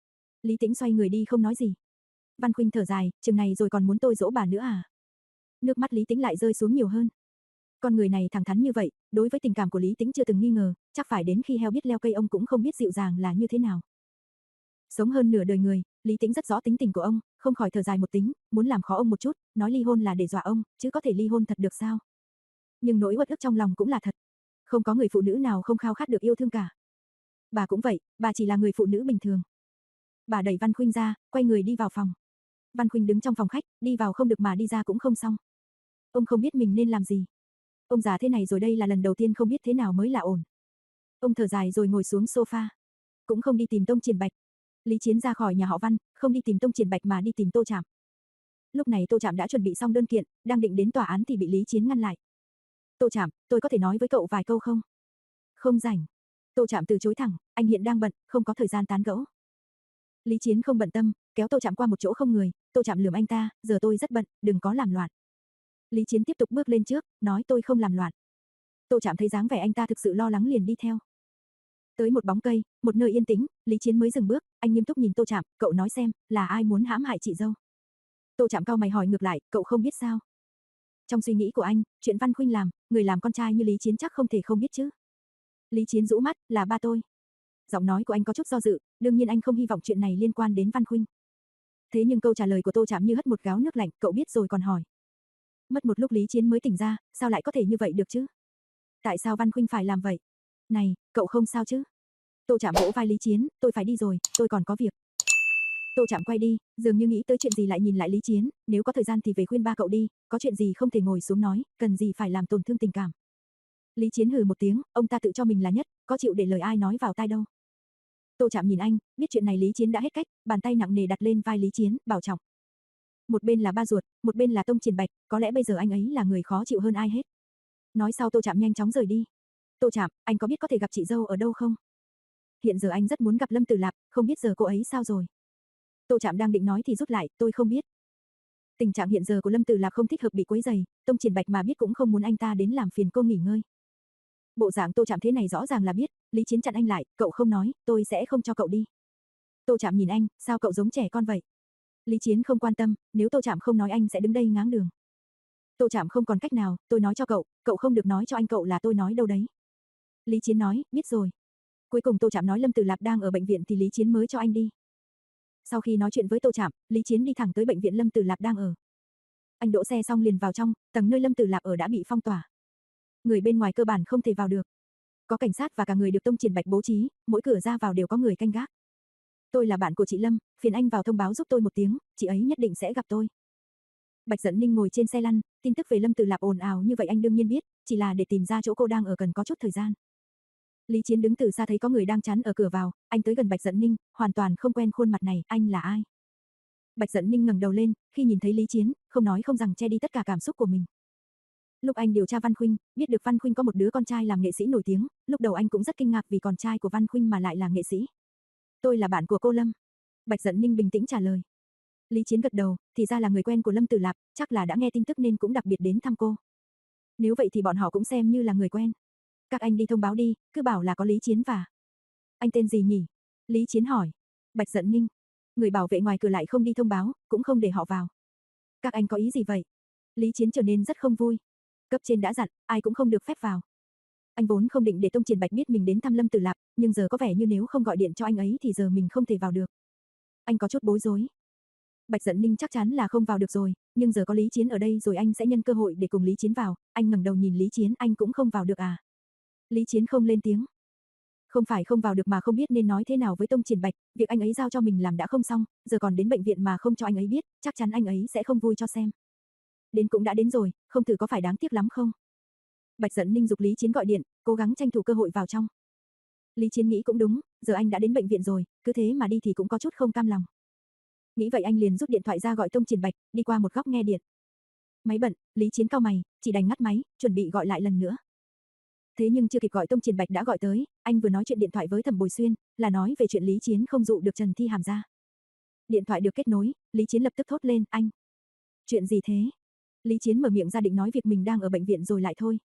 Lý Tĩnh xoay người đi không nói gì. Văn Khuynh thở dài, chừng này rồi còn muốn tôi dỗ bà nữa à? Nước mắt Lý Tĩnh lại rơi xuống nhiều hơn. Con người này thẳng thắn như vậy, đối với tình cảm của Lý Tĩnh chưa từng nghi ngờ, chắc phải đến khi heo biết leo cây ông cũng không biết dịu dàng là như thế nào. Sống hơn nửa đời người, Lý Tĩnh rất rõ tính tình của ông, không khỏi thở dài một tính, muốn làm khó ông một chút, nói ly hôn là để dọa ông, chứ có thể ly hôn thật được sao? Nhưng nỗi uất ức trong lòng cũng là thật. Không có người phụ nữ nào không khao khát được yêu thương cả. Bà cũng vậy, bà chỉ là người phụ nữ bình thường. Bà đẩy Văn Khuynh ra, quay người đi vào phòng. Văn Khuynh đứng trong phòng khách, đi vào không được mà đi ra cũng không xong. Ông không biết mình nên làm gì. Ông già thế này rồi đây là lần đầu tiên không biết thế nào mới là ổn. Ông thở dài rồi ngồi xuống sofa. Cũng không đi tìm Tông Triển Bạch. Lý Chiến ra khỏi nhà họ Văn, không đi tìm Tông Triển Bạch mà đi tìm Tô Trạm. Lúc này Tô Trạm đã chuẩn bị xong đơn kiện, đang định đến tòa án thì bị Lý Chiến ngăn lại. Tô Trạm, tôi có thể nói với cậu vài câu không? Không rảnh. Tô Trạm từ chối thẳng, anh hiện đang bận, không có thời gian tán gẫu. Lý Chiến không bận tâm, kéo Tô Trạm qua một chỗ không người, Tô Trạm lườm anh ta, giờ tôi rất bận, đừng có làm loạn. Lý Chiến tiếp tục bước lên trước, nói tôi không làm loạn. Tô Trạm thấy dáng vẻ anh ta thực sự lo lắng liền đi theo. Tới một bóng cây, một nơi yên tĩnh, Lý Chiến mới dừng bước, anh nghiêm túc nhìn Tô Trạm, cậu nói xem, là ai muốn hãm hại chị dâu? Tô Trạm cau mày hỏi ngược lại, cậu không biết sao? Trong suy nghĩ của anh, chuyện Văn Khuynh làm, người làm con trai như Lý Chiến chắc không thể không biết chứ. Lý Chiến rũ mắt, là ba tôi. Giọng nói của anh có chút do dự, đương nhiên anh không hy vọng chuyện này liên quan đến Văn Khuynh. Thế nhưng câu trả lời của Tô Trạm như hất một gáo nước lạnh, cậu biết rồi còn hỏi. Mất một lúc Lý Chiến mới tỉnh ra, sao lại có thể như vậy được chứ? Tại sao Văn Khuynh phải làm vậy? Này, cậu không sao chứ? Tô Trạm vỗ vai Lý Chiến, tôi phải đi rồi, tôi còn có việc. Tô Trạm quay đi, dường như nghĩ tới chuyện gì lại nhìn lại Lý Chiến, nếu có thời gian thì về khuyên ba cậu đi, có chuyện gì không thể ngồi xuống nói, cần gì phải làm tổn thương tình cảm. Lý Chiến hừ một tiếng, ông ta tự cho mình là nhất, có chịu để lời ai nói vào tai đâu. Tô Trạm nhìn anh, biết chuyện này Lý Chiến đã hết cách, bàn tay nặng nề đặt lên vai Lý Chiến, bảo trọng. Một bên là ba ruột, một bên là Tông Triển Bạch, có lẽ bây giờ anh ấy là người khó chịu hơn ai hết. Nói sau Tô Trạm nhanh chóng rời đi. Tô Trạm, anh có biết có thể gặp chị dâu ở đâu không? Hiện giờ anh rất muốn gặp Lâm Tử Lạp, không biết giờ cô ấy sao rồi. Tô Trạm đang định nói thì rút lại, tôi không biết. Tình trạng hiện giờ của Lâm Tử Lạp không thích hợp bị quấy rầy, Tông Triển Bạch mà biết cũng không muốn anh ta đến làm phiền cô nghỉ ngơi. Bộ dạng Tô Trạm thế này rõ ràng là biết, Lý Chiến chặn anh lại, cậu không nói, tôi sẽ không cho cậu đi. Tô Trạm nhìn anh, sao cậu giống trẻ con vậy? Lý Chiến không quan tâm, nếu Tô Trạm không nói anh sẽ đứng đây ngáng đường. Tô Trạm không còn cách nào, tôi nói cho cậu, cậu không được nói cho anh cậu là tôi nói đâu đấy. Lý Chiến nói, biết rồi. Cuối cùng Tô Trạm nói Lâm Tử Lạp đang ở bệnh viện thì Lý Chiến mới cho anh đi. Sau khi nói chuyện với Tô Trạm, Lý Chiến đi thẳng tới bệnh viện Lâm Tử Lạp đang ở. Anh đỗ xe xong liền vào trong, tầng nơi Lâm Tử Lạp ở đã bị phong tỏa. Người bên ngoài cơ bản không thể vào được. Có cảnh sát và cả người được Tông Triển Bạch bố trí, mỗi cửa ra vào đều có người canh gác. Tôi là bạn của chị Lâm, phiền anh vào thông báo giúp tôi một tiếng, chị ấy nhất định sẽ gặp tôi. Bạch Dận Ninh ngồi trên xe lăn, tin tức về Lâm Tử Lạp ồn ào như vậy anh đương nhiên biết, chỉ là để tìm ra chỗ cô đang ở cần có chút thời gian. Lý Chiến đứng từ xa thấy có người đang chắn ở cửa vào, anh tới gần Bạch Dận Ninh, hoàn toàn không quen khuôn mặt này, anh là ai? Bạch Dận Ninh ngẩng đầu lên, khi nhìn thấy Lý Chiến, không nói không rằng che đi tất cả cảm xúc của mình. Lúc anh điều tra Văn Khuynh, biết được Văn Khuynh có một đứa con trai làm nghệ sĩ nổi tiếng, lúc đầu anh cũng rất kinh ngạc vì con trai của Văn Khuynh mà lại là nghệ sĩ. Tôi là bạn của cô Lâm. Bạch Dận Ninh bình tĩnh trả lời. Lý Chiến gật đầu, thì ra là người quen của Lâm Tử Lạp, chắc là đã nghe tin tức nên cũng đặc biệt đến thăm cô. Nếu vậy thì bọn họ cũng xem như là người quen. Các anh đi thông báo đi, cứ bảo là có Lý Chiến và... Anh tên gì nhỉ? Lý Chiến hỏi. Bạch Dận Ninh. Người bảo vệ ngoài cửa lại không đi thông báo, cũng không để họ vào. Các anh có ý gì vậy? Lý Chiến trở nên rất không vui. Cấp trên đã dặn, ai cũng không được phép vào. Anh vốn không định để Tông Triển Bạch biết mình đến thăm Lâm Tử Lạp, nhưng giờ có vẻ như nếu không gọi điện cho anh ấy thì giờ mình không thể vào được. Anh có chút bối rối. Bạch Dận Ninh chắc chắn là không vào được rồi, nhưng giờ có Lý Chiến ở đây rồi anh sẽ nhân cơ hội để cùng Lý Chiến vào. Anh ngẩng đầu nhìn Lý Chiến, anh cũng không vào được à? Lý Chiến không lên tiếng. Không phải không vào được mà không biết nên nói thế nào với Tông Triển Bạch, việc anh ấy giao cho mình làm đã không xong, giờ còn đến bệnh viện mà không cho anh ấy biết, chắc chắn anh ấy sẽ không vui cho xem. Đến cũng đã đến rồi, không thử có phải đáng tiếc lắm không? Bạch Dận Ninh giục Lý Chiến gọi điện, cố gắng tranh thủ cơ hội vào trong. Lý Chiến nghĩ cũng đúng, giờ anh đã đến bệnh viện rồi, cứ thế mà đi thì cũng có chút không cam lòng. Nghĩ vậy anh liền rút điện thoại ra gọi Tông Triển Bạch, đi qua một góc nghe điện. Máy bận, Lý Chiến cau mày, chỉ đành ngắt máy, chuẩn bị gọi lại lần nữa. Thế nhưng chưa kịp gọi Tông Triển Bạch đã gọi tới, anh vừa nói chuyện điện thoại với Thẩm Bồi Xuyên, là nói về chuyện Lý Chiến không dụ được Trần Thi Hàm ra. Điện thoại được kết nối, Lý Chiến lập tức thốt lên, anh. Chuyện gì thế? Lý Chiến mở miệng ra định nói việc mình đang ở bệnh viện rồi lại thôi.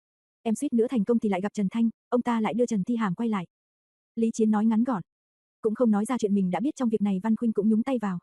Em suýt nữa thành công thì lại gặp Trần Thanh, ông ta lại đưa Trần Thi Hàm quay lại. Lý Chiến nói ngắn gọn. Cũng không nói ra chuyện mình đã biết trong việc này Văn Khuynh cũng nhúng tay vào.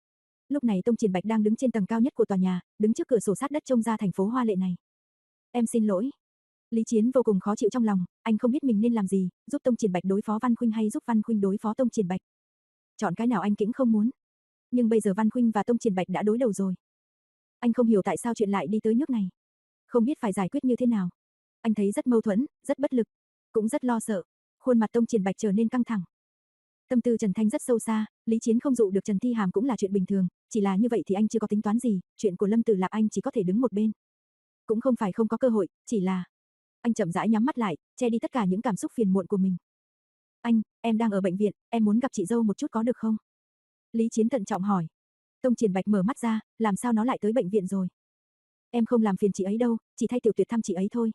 Lúc này Tông Triển Bạch đang đứng trên tầng cao nhất của tòa nhà, đứng trước cửa sổ sát đất trông ra thành phố hoa lệ này. Em xin lỗi. Lý Chiến vô cùng khó chịu trong lòng, anh không biết mình nên làm gì, giúp Tông Triển Bạch đối phó Văn Khuynh hay giúp Văn Khuynh đối phó Tông Triển Bạch. Chọn cái nào anh cũng không muốn. Nhưng bây giờ Văn Khuynh và Tông Triển Bạch đã đối đầu rồi. Anh không hiểu tại sao chuyện lại đi tới nước này. Không biết phải giải quyết như thế nào. Anh thấy rất mâu thuẫn, rất bất lực, cũng rất lo sợ. Khuôn mặt Tông Triển Bạch trở nên căng thẳng. Tâm tư Trần Thanh rất sâu xa, Lý Chiến không dụ được Trần Thi Hàm cũng là chuyện bình thường, chỉ là như vậy thì anh chưa có tính toán gì, chuyện của Lâm Tử Lạp anh chỉ có thể đứng một bên. Cũng không phải không có cơ hội, chỉ là... Anh chậm rãi nhắm mắt lại, che đi tất cả những cảm xúc phiền muộn của mình. Anh, em đang ở bệnh viện, em muốn gặp chị dâu một chút có được không? Lý Chiến thận trọng hỏi. Tông Triển Bạch mở mắt ra, làm sao nó lại tới bệnh viện rồi? Em không làm phiền chị ấy đâu, chỉ thay Tiểu Tuyệt thăm chị ấy thôi.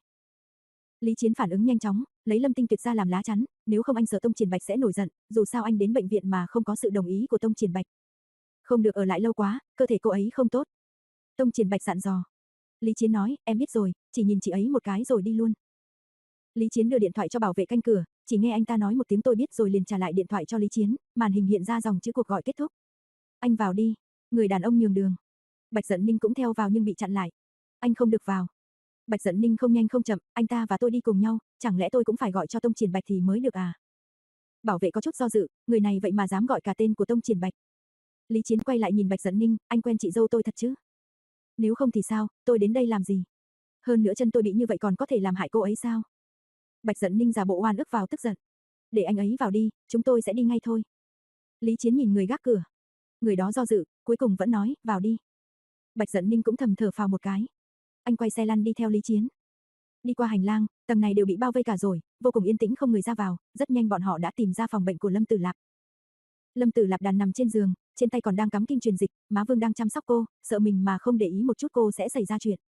Lý Chiến phản ứng nhanh chóng, lấy Lâm Tinh Tuyệt ra làm lá chắn, nếu không anh sợ Tông Triển Bạch sẽ nổi giận, dù sao anh đến bệnh viện mà không có sự đồng ý của Tông Triển Bạch. Không được ở lại lâu quá, cơ thể cô ấy không tốt. Tông Triển Bạch dặn dò. Lý Chiến nói, em biết rồi, chỉ nhìn chị ấy một cái rồi đi luôn. Lý Chiến đưa điện thoại cho bảo vệ canh cửa, chỉ nghe anh ta nói một tiếng tôi biết rồi liền trả lại điện thoại cho Lý Chiến, màn hình hiện ra dòng chữ cuộc gọi kết thúc. Anh vào đi, người đàn ông nhường đường. Bạch Dận Ninh cũng theo vào nhưng bị chặn lại. Anh không được vào. Bạch Dận Ninh không nhanh không chậm, anh ta và tôi đi cùng nhau, chẳng lẽ tôi cũng phải gọi cho Tông Triển Bạch thì mới được à? Bảo vệ có chút do dự, người này vậy mà dám gọi cả tên của Tông Triển Bạch. Lý Chiến quay lại nhìn Bạch Dận Ninh, anh quen chị dâu tôi thật chứ? Nếu không thì sao, tôi đến đây làm gì? Hơn nữa chân tôi bị như vậy còn có thể làm hại cô ấy sao? Bạch Dận Ninh giả bộ oan ức vào tức giận. Để anh ấy vào đi, chúng tôi sẽ đi ngay thôi. Lý Chiến nhìn người gác cửa. Người đó do dự, cuối cùng vẫn nói, vào đi. Bạch Dận Ninh cũng thầm thở phào một cái. Anh quay xe lăn đi theo Lý Chiến. Đi qua hành lang, tầng này đều bị bao vây cả rồi, vô cùng yên tĩnh không người ra vào, rất nhanh bọn họ đã tìm ra phòng bệnh của Lâm Tử Lạp. Lâm Tử Lạp đàn nằm trên giường, trên tay còn đang cắm kim truyền dịch, má Vương đang chăm sóc cô, sợ mình mà không để ý một chút cô sẽ xảy ra chuyện.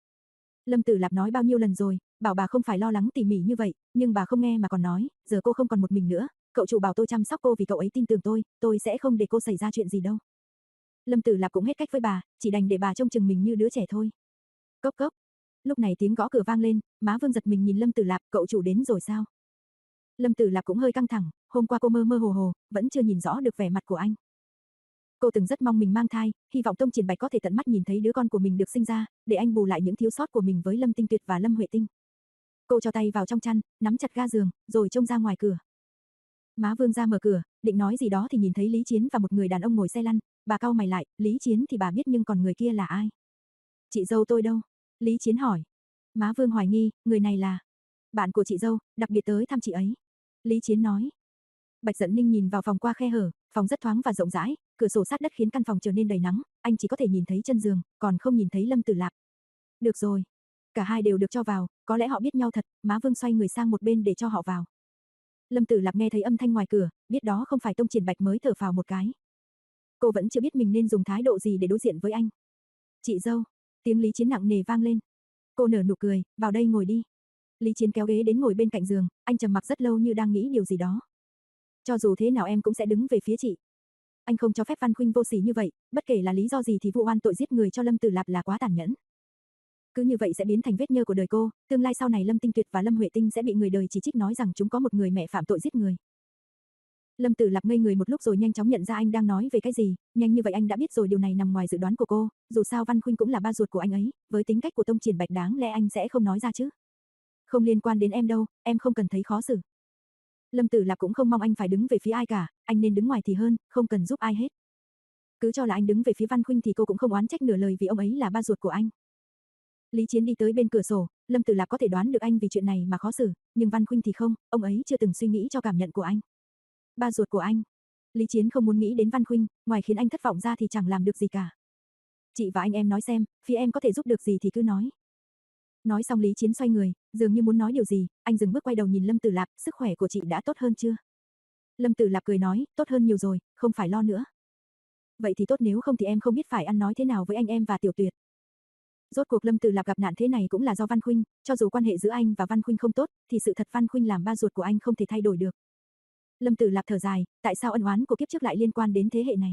Lâm Tử Lạp nói bao nhiêu lần rồi, bảo bà không phải lo lắng tỉ mỉ như vậy, nhưng bà không nghe mà còn nói, giờ cô không còn một mình nữa, cậu chủ bảo tôi chăm sóc cô vì cậu ấy tin tưởng tôi, tôi sẽ không để cô xảy ra chuyện gì đâu. Lâm Tử Lạp cũng hết cách với bà, chỉ đành để bà trông chừng mình như đứa trẻ thôi. Cốc cốc. Lúc này tiếng gõ cửa vang lên, má Vương giật mình nhìn Lâm Tử Lạp, cậu chủ đến rồi sao? Lâm Tử Lạp cũng hơi căng thẳng, hôm qua cô mơ mơ hồ hồ, vẫn chưa nhìn rõ được vẻ mặt của anh. Cô từng rất mong mình mang thai, hy vọng Tông Triển Bạch có thể tận mắt nhìn thấy đứa con của mình được sinh ra, để anh bù lại những thiếu sót của mình với Lâm Tinh Tuyệt và Lâm Huệ Tinh. Cô cho tay vào trong chăn, nắm chặt ga giường, rồi trông ra ngoài cửa. Má Vương ra mở cửa, định nói gì đó thì nhìn thấy Lý Chiến và một người đàn ông ngồi xe lăn, bà cau mày lại, Lý Chiến thì bà biết nhưng còn người kia là ai? Chị dâu tôi đâu? Lý Chiến hỏi. Má Vương hoài nghi, người này là bạn của chị dâu, đặc biệt tới thăm chị ấy. Lý Chiến nói. Bạch Dận Ninh nhìn vào phòng qua khe hở, phòng rất thoáng và rộng rãi, cửa sổ sát đất khiến căn phòng trở nên đầy nắng, anh chỉ có thể nhìn thấy chân giường, còn không nhìn thấy Lâm Tử Lạp. Được rồi. Cả hai đều được cho vào, có lẽ họ biết nhau thật, má Vương xoay người sang một bên để cho họ vào. Lâm Tử Lạp nghe thấy âm thanh ngoài cửa, biết đó không phải Tông Triển Bạch mới thở phào một cái. Cô vẫn chưa biết mình nên dùng thái độ gì để đối diện với anh. Chị dâu, tiếng Lý Chiến nặng nề vang lên. Cô nở nụ cười, vào đây ngồi đi. Lý Chiến kéo ghế đến ngồi bên cạnh giường, anh trầm mặc rất lâu như đang nghĩ điều gì đó. Cho dù thế nào em cũng sẽ đứng về phía chị. Anh không cho phép Văn Khuynh vô sỉ như vậy, bất kể là lý do gì thì vụ oan tội giết người cho Lâm Tử Lạp là quá tàn nhẫn. Cứ như vậy sẽ biến thành vết nhơ của đời cô, tương lai sau này Lâm Tinh Tuyệt và Lâm Huệ Tinh sẽ bị người đời chỉ trích nói rằng chúng có một người mẹ phạm tội giết người. Lâm Tử Lạp ngây người một lúc rồi nhanh chóng nhận ra anh đang nói về cái gì, nhanh như vậy anh đã biết rồi điều này nằm ngoài dự đoán của cô, dù sao Văn Khuynh cũng là ba ruột của anh ấy, với tính cách của Tông Triển Bạch đáng lẽ anh sẽ không nói ra chứ. Không liên quan đến em đâu, em không cần thấy khó xử. Lâm Tử Lạp cũng không mong anh phải đứng về phía ai cả, anh nên đứng ngoài thì hơn, không cần giúp ai hết. Cứ cho là anh đứng về phía Văn Khuynh thì cô cũng không oán trách nửa lời vì ông ấy là ba ruột của anh. Lý Chiến đi tới bên cửa sổ, Lâm Tử Lạp có thể đoán được anh vì chuyện này mà khó xử, nhưng Văn Khuynh thì không, ông ấy chưa từng suy nghĩ cho cảm nhận của anh. Ba ruột của anh. Lý Chiến không muốn nghĩ đến Văn Khuynh, ngoài khiến anh thất vọng ra thì chẳng làm được gì cả. Chị và anh em nói xem, phía em có thể giúp được gì thì cứ nói. Nói xong Lý Chiến xoay người, dường như muốn nói điều gì, anh dừng bước quay đầu nhìn Lâm Tử Lạp, sức khỏe của chị đã tốt hơn chưa? Lâm Tử Lạp cười nói, tốt hơn nhiều rồi, không phải lo nữa. Vậy thì tốt, nếu không thì em không biết phải ăn nói thế nào với anh em và Tiểu Tuyệt. Rốt cuộc Lâm Tử Lạp gặp nạn thế này cũng là do Văn Khuynh, cho dù quan hệ giữa anh và Văn Khuynh không tốt, thì sự thật Văn Khuynh làm ba ruột của anh không thể thay đổi được. Lâm Tử Lạp thở dài, tại sao ân oán của kiếp trước lại liên quan đến thế hệ này?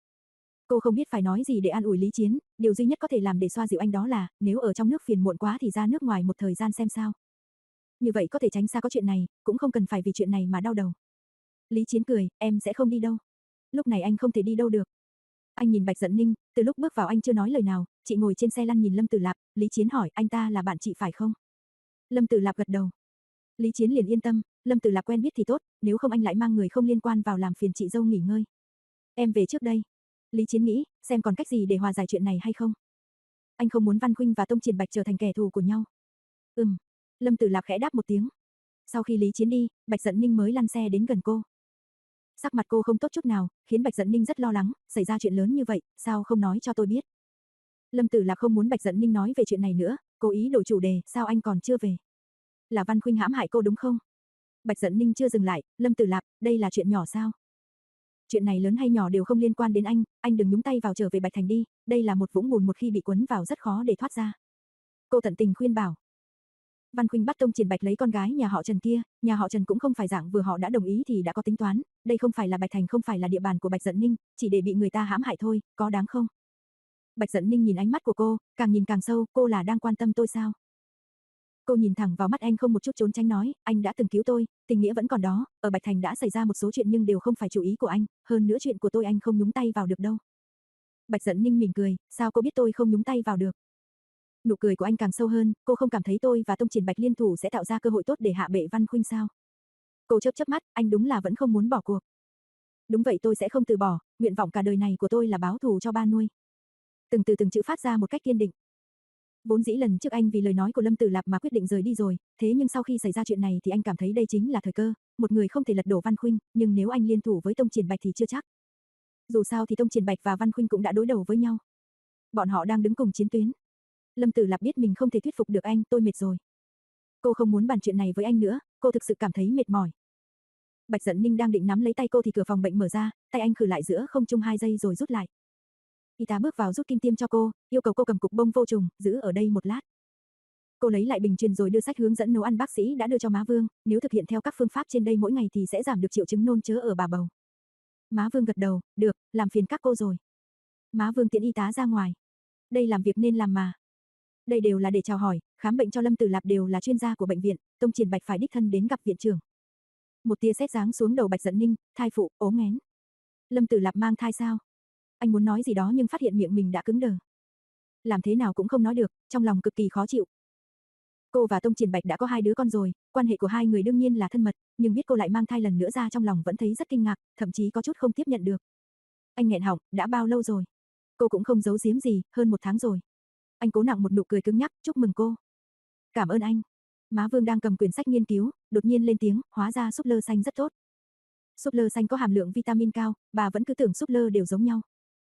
Cô không biết phải nói gì để an ủi Lý Chiến, điều duy nhất có thể làm để xoa dịu anh đó là, nếu ở trong nước phiền muộn quá thì ra nước ngoài một thời gian xem sao. Như vậy có thể tránh xa có chuyện này, cũng không cần phải vì chuyện này mà đau đầu. Lý Chiến cười, em sẽ không đi đâu. Lúc này anh không thể đi đâu được. Anh nhìn Bạch Dận Ninh, từ lúc bước vào anh chưa nói lời nào, chị ngồi trên xe lăn nhìn Lâm Tử Lạp, Lý Chiến hỏi, anh ta là bạn chị phải không? Lâm Tử Lạp gật đầu. Lý Chiến liền yên tâm, Lâm Tử Lạp quen biết thì tốt, nếu không anh lại mang người không liên quan vào làm phiền chị dâu nghỉ ngơi. Em về trước đây. Lý Chiến nghĩ, xem còn cách gì để hòa giải chuyện này hay không. Anh không muốn Văn Khuynh và Tông Triển Bạch trở thành kẻ thù của nhau. Ừm. Lâm Tử Lạp khẽ đáp một tiếng. Sau khi Lý Chiến đi, Bạch Dận Ninh mới lăn xe đến gần cô. Sắc mặt cô không tốt chút nào, khiến Bạch Dận Ninh rất lo lắng, xảy ra chuyện lớn như vậy, sao không nói cho tôi biết. Lâm Tử Lạp không muốn Bạch Dận Ninh nói về chuyện này nữa, cố ý đổi chủ đề, sao anh còn chưa về? Là Văn Khuynh hãm hại cô đúng không? Bạch Dận Ninh chưa dừng lại, Lâm Tử Lạp, đây là chuyện nhỏ sao? Chuyện này lớn hay nhỏ đều không liên quan đến anh, anh đừng nhúng tay vào, trở về Bạch Thành đi, đây là một vũng bùn, một khi bị quấn vào rất khó để thoát ra. Cô tận tình khuyên bảo. Văn Khuynh bắt Tông Triển Bạch lấy con gái nhà họ Trần kia, nhà họ Trần cũng không phải dạng vừa họ đã đồng ý thì đã có tính toán, đây không phải là Bạch Thành, không phải là địa bàn của Bạch Dận Ninh, chỉ để bị người ta hãm hại thôi, có đáng không? Bạch Dận Ninh nhìn ánh mắt của cô, càng nhìn càng sâu, cô là đang quan tâm tôi sao? Cô nhìn thẳng vào mắt anh không một chút trốn tránh nói, anh đã từng cứu tôi, tình nghĩa vẫn còn đó, ở Bạch Thành đã xảy ra một số chuyện nhưng đều không phải chủ ý của anh, hơn nữa chuyện của tôi anh không nhúng tay vào được đâu. Bạch Dận Ninh mỉm cười, sao cô biết tôi không nhúng tay vào được? Nụ cười của anh càng sâu hơn, cô không cảm thấy tôi và Tông Triển Bạch liên thủ sẽ tạo ra cơ hội tốt để hạ bệ Văn Khuynh sao? Cô chớp chớp mắt, anh đúng là vẫn không muốn bỏ cuộc. Đúng vậy, tôi sẽ không từ bỏ, nguyện vọng cả đời này của tôi là báo thù cho ba nuôi. Từng từ từng chữ phát ra một cách kiên định. Vốn dĩ lần trước anh vì lời nói của Lâm Tử Lạp mà quyết định rời đi rồi, thế nhưng sau khi xảy ra chuyện này thì anh cảm thấy đây chính là thời cơ, một người không thể lật đổ Văn Khuynh, nhưng nếu anh liên thủ với Tông Triển Bạch thì chưa chắc. Dù sao thì Tông Triển Bạch và Văn Khuynh cũng đã đối đầu với nhau. Bọn họ đang đứng cùng chiến tuyến. Lâm Tử Lạp biết mình không thể thuyết phục được anh, tôi mệt rồi. Cô không muốn bàn chuyện này với anh nữa, cô thực sự cảm thấy mệt mỏi. Bạch Dận Ninh đang định nắm lấy tay cô thì cửa phòng bệnh mở ra, tay anh khử lại giữa không trung hai giây rồi rút lại. Y tá bước vào rút kim tiêm cho cô, yêu cầu cô cầm cục bông vô trùng, giữ ở đây một lát. Cô lấy lại bình truyền rồi đưa sách hướng dẫn nấu ăn bác sĩ đã đưa cho má Vương, nếu thực hiện theo các phương pháp trên đây mỗi ngày thì sẽ giảm được triệu chứng nôn chớ ở bà bầu. Má Vương gật đầu, được, làm phiền các cô rồi. Má Vương tiễn y tá ra ngoài. Đây làm việc nên làm mà. Đây đều là để chào hỏi, khám bệnh cho Lâm Tử Lạp đều là chuyên gia của bệnh viện, Tông Triển Bạch phải đích thân đến gặp viện trưởng. Một tia sét giáng xuống đầu Bạch Dận Ninh, thai phụ, ốm nghén. Lâm Tử Lạp mang thai sao? Anh muốn nói gì đó nhưng phát hiện miệng mình đã cứng đờ. Làm thế nào cũng không nói được, trong lòng cực kỳ khó chịu. Cô và Tông Triển Bạch đã có hai đứa con rồi, quan hệ của hai người đương nhiên là thân mật, nhưng biết cô lại mang thai lần nữa ra trong lòng vẫn thấy rất kinh ngạc, thậm chí có chút không tiếp nhận được. Anh nghẹn họng, đã bao lâu rồi? Cô cũng không giấu giếm gì, hơn một tháng rồi. Anh cố nặng một nụ cười cứng nhắc, chúc mừng cô. Cảm ơn anh. Má Vương đang cầm quyển sách nghiên cứu, đột nhiên lên tiếng, hóa ra súp lơ xanh rất tốt. Súp lơ xanh có hàm lượng vitamin cao, bà vẫn cứ tưởng súp lơ đều giống nhau.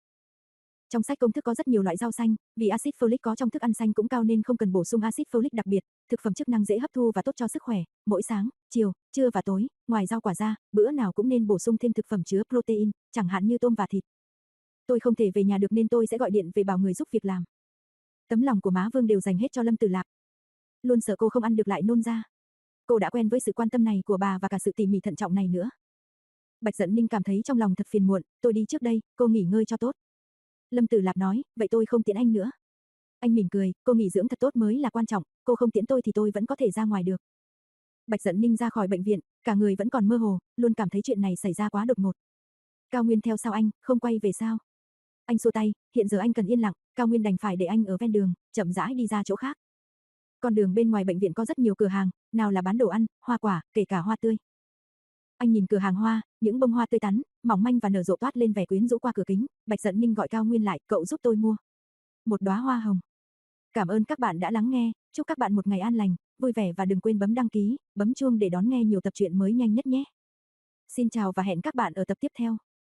Trong sách công thức có rất nhiều loại rau xanh, vì axit folic có trong thức ăn xanh cũng cao nên không cần bổ sung axit folic đặc biệt, thực phẩm chức năng dễ hấp thu và tốt cho sức khỏe, mỗi sáng, chiều, trưa và tối, ngoài rau quả ra, bữa nào cũng nên bổ sung thêm thực phẩm chứa protein, chẳng hạn như tôm và thịt. Tôi không thể về nhà được nên tôi sẽ gọi điện về bảo người giúp việc làm. Tấm lòng của má Vương đều dành hết cho Lâm Tử Lạp. Luôn sợ cô không ăn được lại nôn ra. Cô đã quen với sự quan tâm này của bà và cả sự tỉ mỉ thận trọng này nữa. Bạch Dận Ninh cảm thấy trong lòng thật phiền muộn, tôi đi trước đây, cô nghỉ ngơi cho tốt. Lâm Tử Lạp nói, vậy tôi không tiễn anh nữa. Anh mỉm cười, cô nghỉ dưỡng thật tốt mới là quan trọng, cô không tiễn tôi thì tôi vẫn có thể ra ngoài được. Bạch Dận Ninh ra khỏi bệnh viện, cả người vẫn còn mơ hồ, luôn cảm thấy chuyện này xảy ra quá đột ngột. Cao Nguyên theo sau anh, không quay về sao? Anh xua tay, hiện giờ anh cần yên lặng, Cao Nguyên đành phải để anh ở ven đường, chậm rãi đi ra chỗ khác. Con đường bên ngoài bệnh viện có rất nhiều cửa hàng, nào là bán đồ ăn, hoa quả, kể cả hoa tươi. Anh nhìn cửa hàng hoa, những bông hoa tươi tắn, mỏng manh và nở rộ toát lên vẻ quyến rũ qua cửa kính, Bạch Dận Ninh gọi Cao Nguyên lại, cậu giúp tôi mua một đóa hoa hồng. Cảm ơn các bạn đã lắng nghe, chúc các bạn một ngày an lành, vui vẻ và đừng quên bấm đăng ký, bấm chuông để đón nghe nhiều tập truyện mới nhanh nhất nhé. Xin chào và hẹn các bạn ở tập tiếp theo.